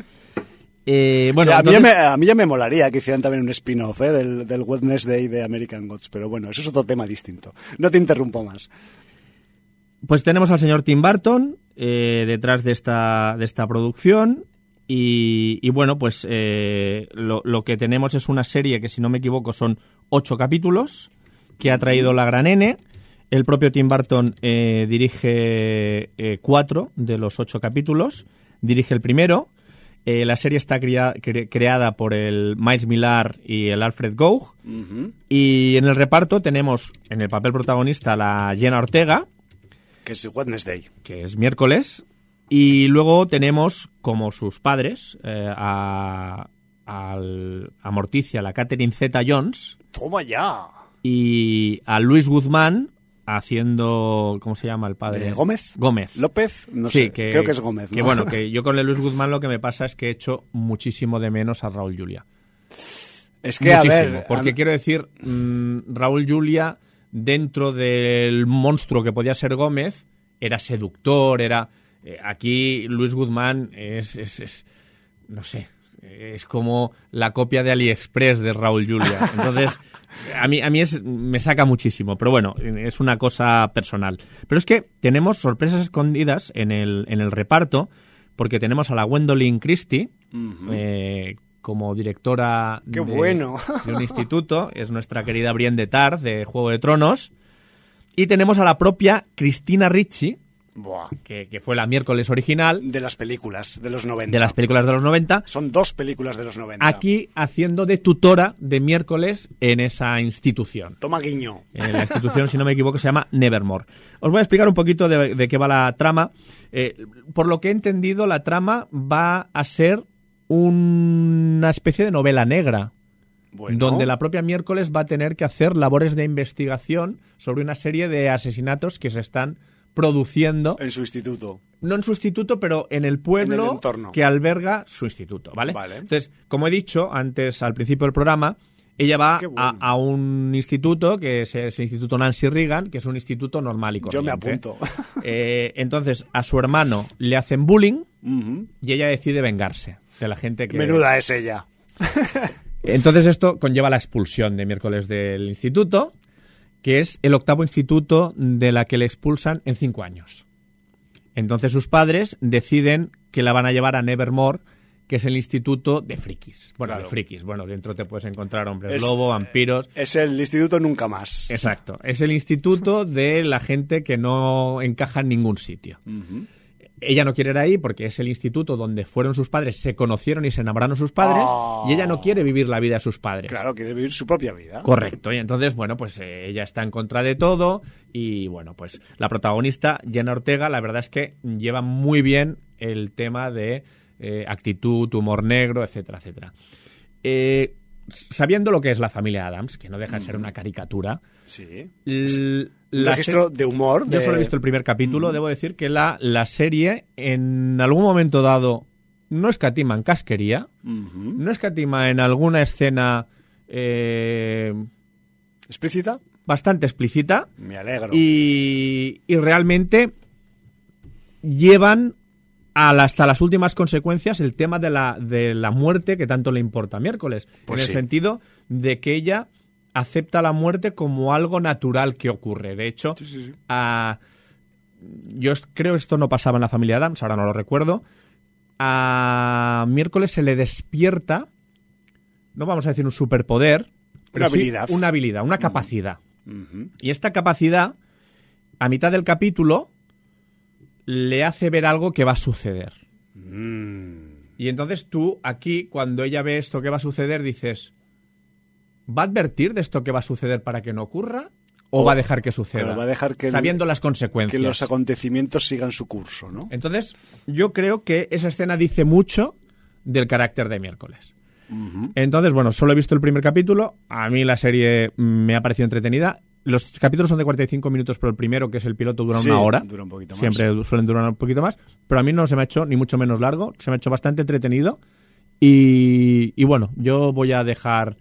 Eh, bueno, a, entonces... mí ya me, a mí ya me molaría que hicieran también un spin-off ¿eh? del, del Wednesday de American Gods, pero bueno, eso es otro tema distinto. No te interrumpo más. Pues tenemos al señor Tim Burton eh, detrás de esta, de esta producción y, y bueno, pues eh, lo, lo que tenemos es una serie que, si no me equivoco, son ocho capítulos que ha traído la gran N. El propio Tim Burton eh, dirige eh, cuatro de los ocho capítulos, dirige el primero. Eh, la serie está crea- cre- creada por el Miles Millar y el Alfred Gough. Uh-huh. Y en el reparto tenemos en el papel protagonista la Jenna Ortega, que es Wednesday, que es miércoles. Y luego tenemos como sus padres eh, a, a, a Morticia, la Catherine Zeta-Jones. ¡Toma ya! Y a Luis Guzmán haciendo, ¿cómo se llama el padre? ¿De Gómez? Gómez. ¿López? No sí, sé, que, creo que es Gómez, ¿no? Que bueno, que yo con el Luis Guzmán lo que me pasa es que he hecho muchísimo de menos a Raúl Julia. Es que, muchísimo, a ver... Porque a... quiero decir, mmm, Raúl Julia, dentro del monstruo que podía ser Gómez, era seductor, era... Eh, aquí Luis Guzmán es, es, es... no sé... es como la copia de AliExpress de Raúl Julia. Entonces, a mí, a mí es, me saca muchísimo, pero bueno, es una cosa personal. Pero es que tenemos sorpresas escondidas en el, en el reparto, porque tenemos a la Gwendolyn Christie, uh-huh. eh, como directora ¡Qué de, bueno! de un instituto, es nuestra querida Brienne de Tar, de Juego de Tronos, y tenemos a la propia Cristina Ricci, Buah. Que, que fue la miércoles original. De las películas de los noventa. De las películas de los noventa. Son dos películas de los noventa. Aquí haciendo de tutora de miércoles en esa institución. Toma guiño. En la institución, si no me equivoco, se llama Nevermore. Os voy a explicar un poquito de, de qué va la trama. Eh, por lo que he entendido, la trama va a ser una especie de novela negra. Bueno. donde la propia Miércoles va a tener que hacer labores de investigación sobre una serie de asesinatos que se están produciendo. En su instituto. No en su instituto, pero en el pueblo En el entorno. que alberga su instituto, ¿vale? Vale. Entonces, como he dicho antes al principio del programa, ella va Qué bueno. a, a un instituto, que es el Instituto Nancy Reagan, que es un instituto normal y corriente. Yo me apunto. Eh, entonces, a su hermano le hacen bullying Uh-huh. y ella decide vengarse de la gente que... Menuda es ella. Entonces esto conlleva la expulsión de Miércoles del instituto, que es el octavo instituto de la que le expulsan en cinco años. Entonces sus padres deciden que la van a llevar a Nevermore, que es el instituto de frikis. Bueno, Claro. de frikis. Bueno, dentro te puedes encontrar hombres Es- lobo, vampiros... Es el instituto nunca más. Exacto. Es el instituto de la gente que no encaja en ningún sitio. Uh-huh. Ella no quiere ir ahí porque es el instituto donde fueron sus padres, se conocieron y se enamoraron sus padres, Oh. y ella no quiere vivir la vida de sus padres. Claro, quiere vivir su propia vida. Correcto, y entonces, bueno, pues eh, ella está en contra de todo y, bueno, pues la protagonista, Jenna Ortega, la verdad es que lleva muy bien el tema de eh, actitud, humor negro, etcétera, etcétera. Eh, sabiendo lo que es la familia Addams, que no deja de ser una caricatura, Sí. l- Un la registro se- de humor. yo de- solo he visto el primer capítulo, debo decir que la, la serie en algún momento dado no escatima en casquería, Ujú. no escatima en alguna escena eh, ¿Explícita? bastante explícita Me alegro. y, y realmente llevan a la- hasta las últimas consecuencias el tema de la, de la muerte que tanto le importa a Miércoles, Pues en el sí. sentido de que ella acepta la muerte como algo natural que ocurre. De hecho, Sí, sí, sí. a- yo es- creo esto no pasaba en la familia Adams, ahora no lo recuerdo. A Miércoles se le despierta, no vamos a decir un superpoder, pero Una sí habilidad. una habilidad, una capacidad. Ujú. Y esta capacidad, a mitad del capítulo, le hace ver algo que va a suceder. Mm. Y entonces tú, aquí, cuando ella ve esto que va a suceder, dices, ¿va a advertir de esto que va a suceder para que no ocurra? ¿O O- va a dejar que suceda? pero va a dejar que el- sabiendo las Que consecuencias. los acontecimientos sigan su curso, ¿no? Entonces, yo creo que esa escena dice mucho del carácter de Miércoles. Ujú. Entonces, bueno, solo he visto el primer capítulo. A mí la serie mm, me ha parecido entretenida. Los capítulos son de cuarenta y cinco minutos, pero el primero, que es el piloto, dura Sí, una hora. dura un poquito más. Siempre suelen durar un poquito más. Pero a mí no se me ha hecho ni mucho menos largo. Se me ha hecho bastante entretenido. Y, y bueno, yo voy a dejar...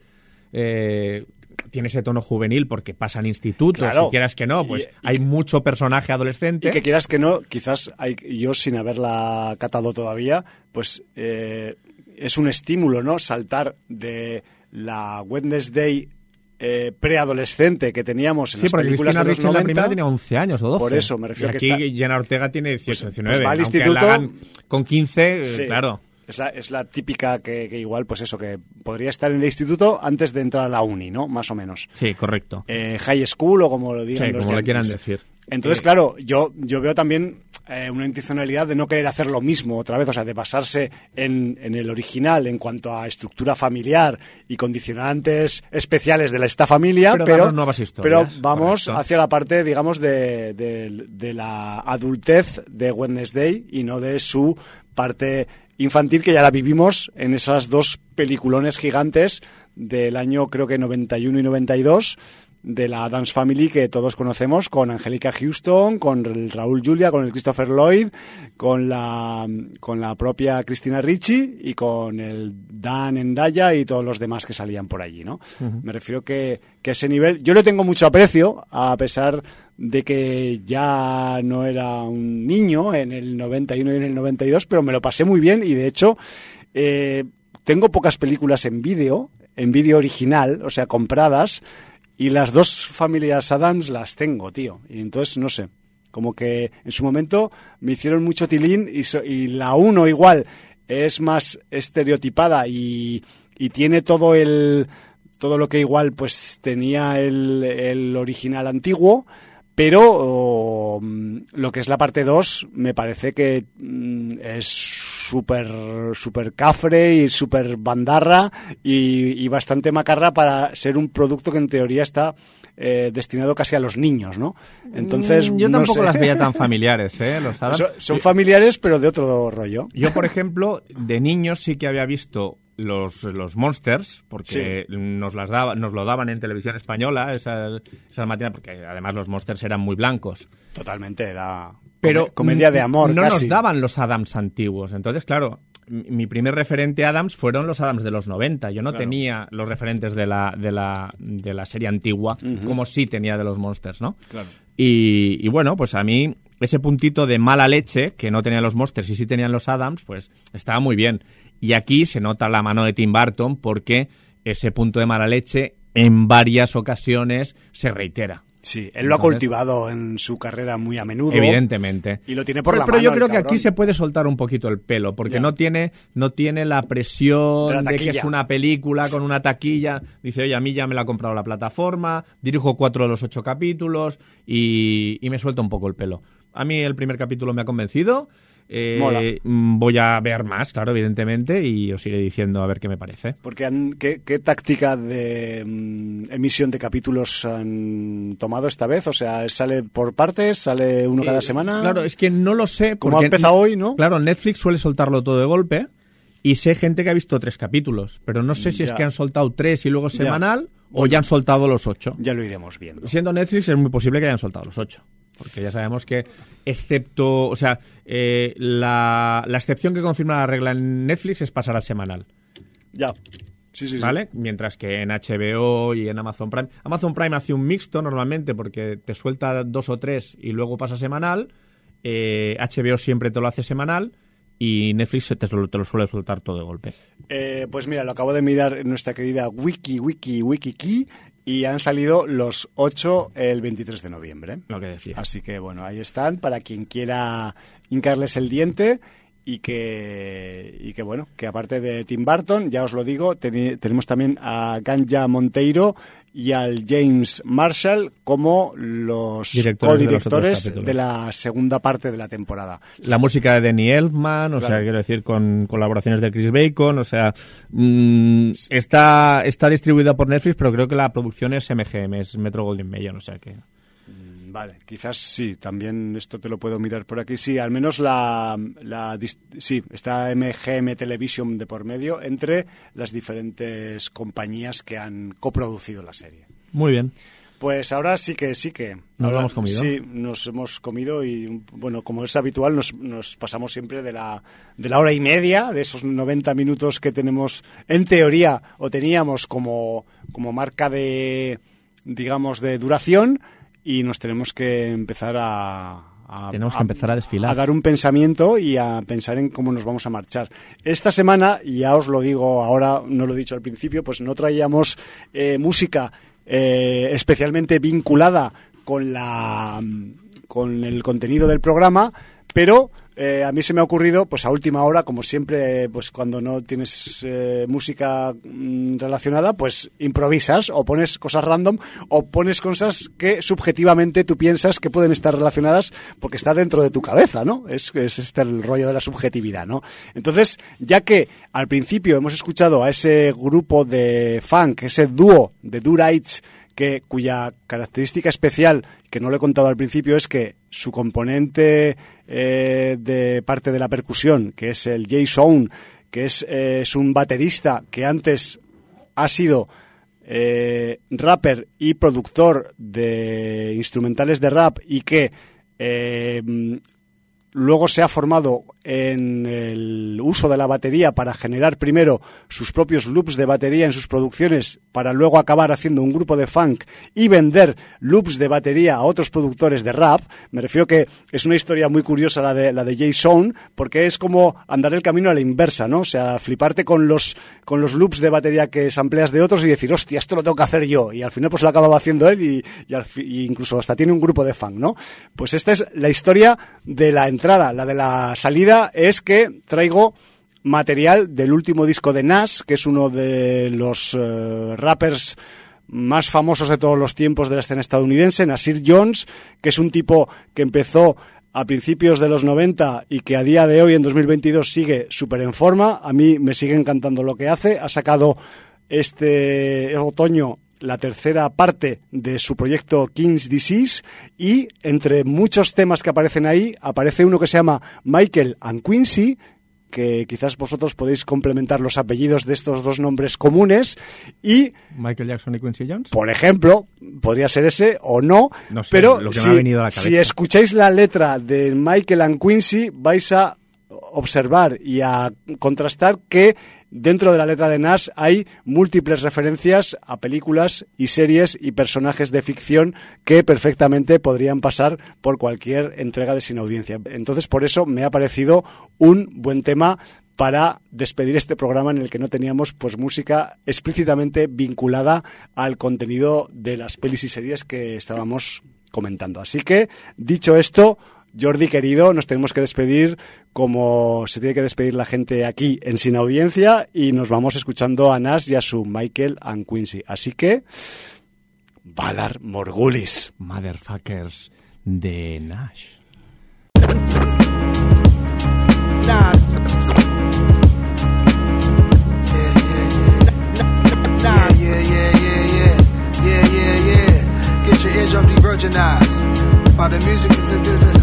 eh, tiene ese tono juvenil porque pasan institutos, Claro. si quieras que no, pues Y- y- hay mucho personaje adolescente. Y que quieras que no, quizás hay, yo sin haberla catado todavía, pues eh, es un estímulo, ¿no? Saltar de la Wednesday eh, preadolescente que teníamos en Sí, las porque películas Cristina de los Ricci en la noventa. primera tenía once años o doce. Por eso, me refiero y que aquí está- Jenna Ortega tiene dieciocho, Pues- diecinueve. pues va al aunque instituto- la hagan con quince, eh, Sí. claro. Es la, es la típica que, que igual, pues eso, que podría estar en el instituto antes de entrar a la uni, ¿no? Más o menos. Sí, correcto. Eh, high school o como lo digan Sí, los como le yankees. quieran decir. Entonces, Eh, claro, yo, yo veo también eh, una intencionalidad de no querer hacer lo mismo otra vez, o sea, de basarse en, en el original en cuanto a estructura familiar y condicionantes especiales de la, esta familia, Pero pero, darnos nuevas historias, pero vamos correcto. hacia la parte, digamos, de, de- de la adultez de Wednesday y no de su parte infantil, que ya la vivimos en esas dos peliculones gigantes del año, creo que noventa y uno y noventa y dos, de la Addams Family, que todos conocemos, con Angelica Houston, con el Raúl Julia, con el Christopher Lloyd, con la, con la propia Cristina Ricci y con el Dan Endaya y todos los demás que salían por allí, ¿no? Ujú. Me refiero que, que ese nivel, yo le tengo mucho aprecio, a pesar de que ya no era un niño en el noventa y uno y en el noventa y dos, pero me lo pasé muy bien y de hecho eh, tengo pocas películas en vídeo, en vídeo original, o sea, compradas, y las dos familias Addams las tengo, tío. Y entonces, no sé, como que en su momento me hicieron mucho tilín y, so- y la uno igual es más estereotipada y, y tiene todo el todo lo que igual pues tenía el, el original antiguo, pero oh, mm, lo que es la parte dos me parece que mm, es súper súper cafre y súper bandarra y, y bastante macarra para ser un producto que en teoría está eh, destinado casi a los niños, ¿no? Entonces, Mm, yo no tampoco sé. las veía tan familiares, ¿eh? Los Addams. Son, son familiares, pero de otro rollo. Yo, por ejemplo, de niños sí que había visto los, los Monsters, porque sí. nos las daba, nos lo daban en televisión española, esas, esas matinas, porque además los Monsters eran muy blancos. Totalmente, era Pero comedia de amor. No casi. Nos daban los Addams antiguos. Entonces, claro, mi primer referente Addams fueron los Addams de los noventa. Yo no claro. tenía los referentes de la, de la, de la serie antigua, uh-huh. como sí tenía de los Monsters, ¿no? Claro. Y, y bueno, pues a mí ese puntito de mala leche que no tenían los Monsters y sí tenían los Addams, pues estaba muy bien. Y aquí se nota la mano de Tim Burton porque ese punto de mala leche en varias ocasiones se reitera. Sí, él lo Entonces, ha cultivado en su carrera muy a menudo. Evidentemente. Y lo tiene por pero, la pero mano. Pero yo creo el que cabrón. aquí se puede soltar un poquito el pelo, porque no tiene, no tiene la presión de, de que es una película con una taquilla. Dice, oye, a mí ya me la ha comprado la plataforma, dirijo cuatro de los ocho capítulos y, y me suelta un poco el pelo. A mí el primer capítulo me ha convencido. Eh, Mola. Voy a ver más, claro, evidentemente, y os iré diciendo a ver qué me parece. Porque han, ¿qué, ¿qué táctica de um, emisión de capítulos han tomado esta vez? O sea, ¿sale por partes? ¿Sale uno cada eh, semana? Claro, es que no lo sé. Como ha empezado hoy, ¿no? Claro, Netflix suele soltarlo todo de golpe y sé gente que ha visto tres capítulos, pero no sé si ya. es que han soltado tres y luego semanal ya. o bueno, ya han soltado los ocho. Ya lo iremos viendo. Siendo Netflix es muy posible que hayan soltado los ocho. Porque ya sabemos que, excepto, o sea, eh, la, la excepción que confirma la regla en Netflix es pasar al semanal. Ya, sí, sí, ¿vale? Sí. Mientras que en H B O y en Amazon Prime... Amazon Prime hace un mixto normalmente porque te suelta dos o tres y luego pasa semanal. Eh, H B O siempre te lo hace semanal y Netflix te, te lo suele soltar todo de golpe. Eh, pues mira, lo acabo de mirar en nuestra querida Wiki, Wiki, WikiKey. Y han salido los ocho el veintitrés de noviembre. Lo que decía. Así que, bueno, ahí están para quien quiera hincarles el diente y que, y que bueno, que aparte de Tim Burton, ya os lo digo, ten, tenemos también a Ganja Monteiro y al James Marshall como los Directores codirectores de, los de la segunda parte de la temporada. La música de Danny Elfman, o claro. sea, quiero decir, con colaboraciones de Chris Bacon, o sea, mmm, está, está distribuida por Netflix, pero creo que la producción es M G M, es Metro Goldwyn Mayer, o sea que... Vale, quizás sí, también esto te lo puedo mirar por aquí. Sí, al menos la, la sí, está M G M Television de por medio entre las diferentes compañías que han coproducido la serie. Muy bien. Pues ahora sí que sí que... ¿Nos ahora, lo hemos comido? Sí, nos hemos comido y, bueno, como es habitual, nos, nos pasamos siempre de la, de la hora y media, de esos noventa minutos que tenemos, en teoría, o teníamos como, como marca de, digamos, de duración... Y nos tenemos que empezar a, a, tenemos que empezar a desfilar, a dar un pensamiento y a pensar en cómo nos vamos a marchar. Esta semana, y ya os lo digo ahora, no lo he dicho al principio, pues no traíamos eh, música eh, especialmente vinculada con la con el contenido del programa, pero eh, a mí se me ha ocurrido, pues a última hora, como siempre, pues cuando no tienes eh, música mm, relacionada, pues improvisas o pones cosas random o pones cosas que subjetivamente tú piensas que pueden estar relacionadas porque está dentro de tu cabeza, ¿no? Es, es este el rollo de la subjetividad, ¿no? Entonces, ya que al principio hemos escuchado a ese grupo de funk, ese dúo de Durites, que cuya característica especial, que no lo he contado al principio, es que su componente eh, de parte de la percusión, que es el J-Sound, que es, eh, es un baterista que antes ha sido eh, rapper y productor de instrumentales de rap y que eh, luego se ha formado en el uso de la batería para generar primero sus propios loops de batería en sus producciones para luego acabar haciendo un grupo de funk y vender loops de batería a otros productores de rap. Me refiero que es una historia muy curiosa la de la de J-Sound, porque es como andar el camino a la inversa, ¿no? O sea, fliparte con los con los loops de batería que sampleas de otros y decir, hostia, esto lo tengo que hacer yo. Y al final pues lo acababa haciendo él y, y, al fi- y incluso hasta tiene un grupo de funk, ¿no? Pues esta es la historia de la entrada. La de la salida es que traigo material del último disco de Nas, que es uno de los uh, rappers más famosos de todos los tiempos de la escena estadounidense, Nasir Jones, que es un tipo que empezó a principios de los noventa y que a día de hoy, en dos mil veintidós, sigue súper en forma. A mí me sigue encantando lo que hace. Ha sacado este otoño la tercera parte de su proyecto King's Disease y entre muchos temas que aparecen ahí aparece uno que se llama Michael and Quincy, que quizás vosotros podéis complementar los apellidos de estos dos nombres comunes y... Michael Jackson y Quincy Jones. Por ejemplo, podría ser ese o no, no sé, pero lo que si, me ha venido a la cabeza. Si escucháis la letra de Michael and Quincy, vais a observar y a contrastar que dentro de la letra de Nash hay múltiples referencias a películas y series y personajes de ficción que perfectamente podrían pasar por cualquier entrega de Sin Audiencia. Entonces, por eso me ha parecido un buen tema para despedir este programa en el que no teníamos pues música explícitamente vinculada al contenido de las pelis y series que estábamos comentando. Así que, dicho esto, Jordi querido, nos tenemos que despedir como se tiene que despedir la gente aquí en Sin Audiencia y nos vamos escuchando a Nash y a su Michael and Quincy. Así que, Valar Morghulis. Motherfuckers de Nash. Nas. Yeah, yeah, yeah, yeah, yeah, yeah, yeah, yeah. Get your eardrum de-virginized. While the music is a...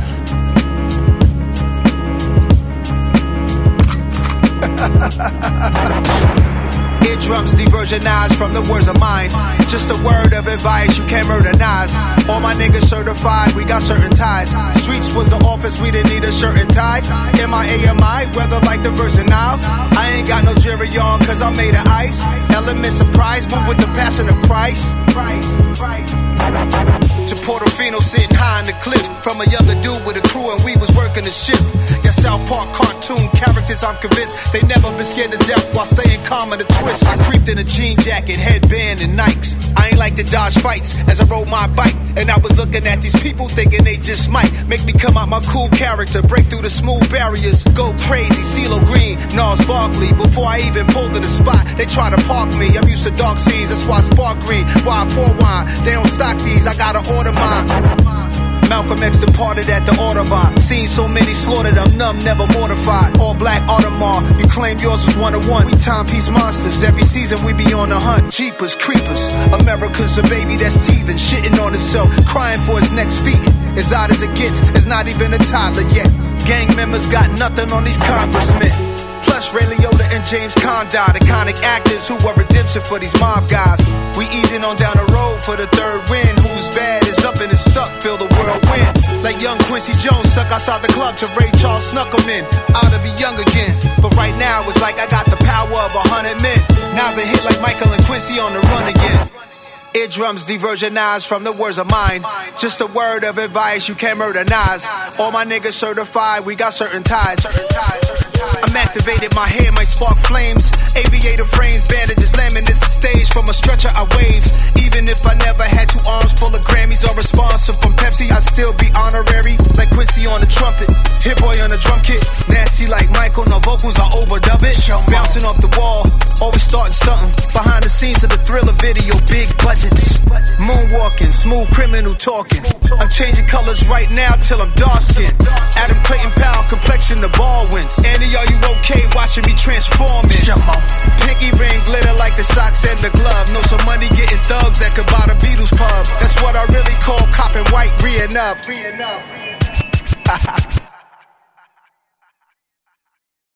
Eardrums de-virginized from the words of mine. Just a word of advice, you can't murder Nas. All my niggas certified, we got certain ties. Streets was the office, we didn't need a shirt and tie. M I A M I, weather like the Virgin Isles. I ain't got no jury on, cause I'm made of ice. Element surprise, move with the passion of Christ. Christ, Christ. To Portofino sitting high on the cliff. From a younger dude with a crew and we was working the shift. Your South Park cartoon characters, I'm convinced they never been scared to death while staying calm in the twist. I creeped in a jean jacket, headband and Nikes. I ain't like to dodge fights as I rode my bike. And I was looking at these people thinking they just might make me come out my cool character, break through the smooth barriers, go crazy, CeeLo Green, Nas Barkley. Before I even pulled to the spot, they try to park me. I'm used to dark seas, that's why I spark green. Why I pour wine, they don't stock these, I gotta order mine. Malcolm X departed at the Audubon. Seen so many slaughtered, I'm numb, never mortified. All black Audemars, you claim yours was one of one. We timepiece monsters, every season we be on the hunt. Jeepers, creepers, America's a baby that's teething, shitting on itself, crying for its next feet. As odd as it gets, it's not even a toddler yet. Gang members got nothing on these congressmen. Plus Ray Liotta and James Conrad, iconic actors who are redemption for these mob guys. We easing on down the road for the third win. Who's bad is up and is stuck, feel the whirlwind. Like young Quincy Jones stuck outside the club till Ray Charles snuck him in. Ought to be young again, but right now it's like I got the power of a hundred men. Now's a hit like Michael and Quincy on the run again. Eardrums de-virginized from the words of mine. Just a word of advice, you can't murder Nas. All my niggas certified, we got certain ties. I'm activated, my hair might spark flames. Aviator frames, bandages, laminates the stage. From a stretcher I wave. Even if I never had two arms full of Grammys or responsive from Pepsi, I'd still be honorary. Like Quincy on the trumpet, Hit Boy on the drum kit. Nasty like Michael, no vocals, I overdub it. Bouncing off the wall, always starting something. Behind the scenes of the Thriller video, big budgets. Moonwalking, smooth criminal talking. I'm changing colors right now till I'm dark skinned. Adam Clayton Powell, complexion the Baldwins. Annie, are you okay watching me transforming? Pinky ring glitter like the socks and the glove. Know some money getting thugs that could buy the Beatles pub. That's what I really call copping white, re-ing up. Re-ing up.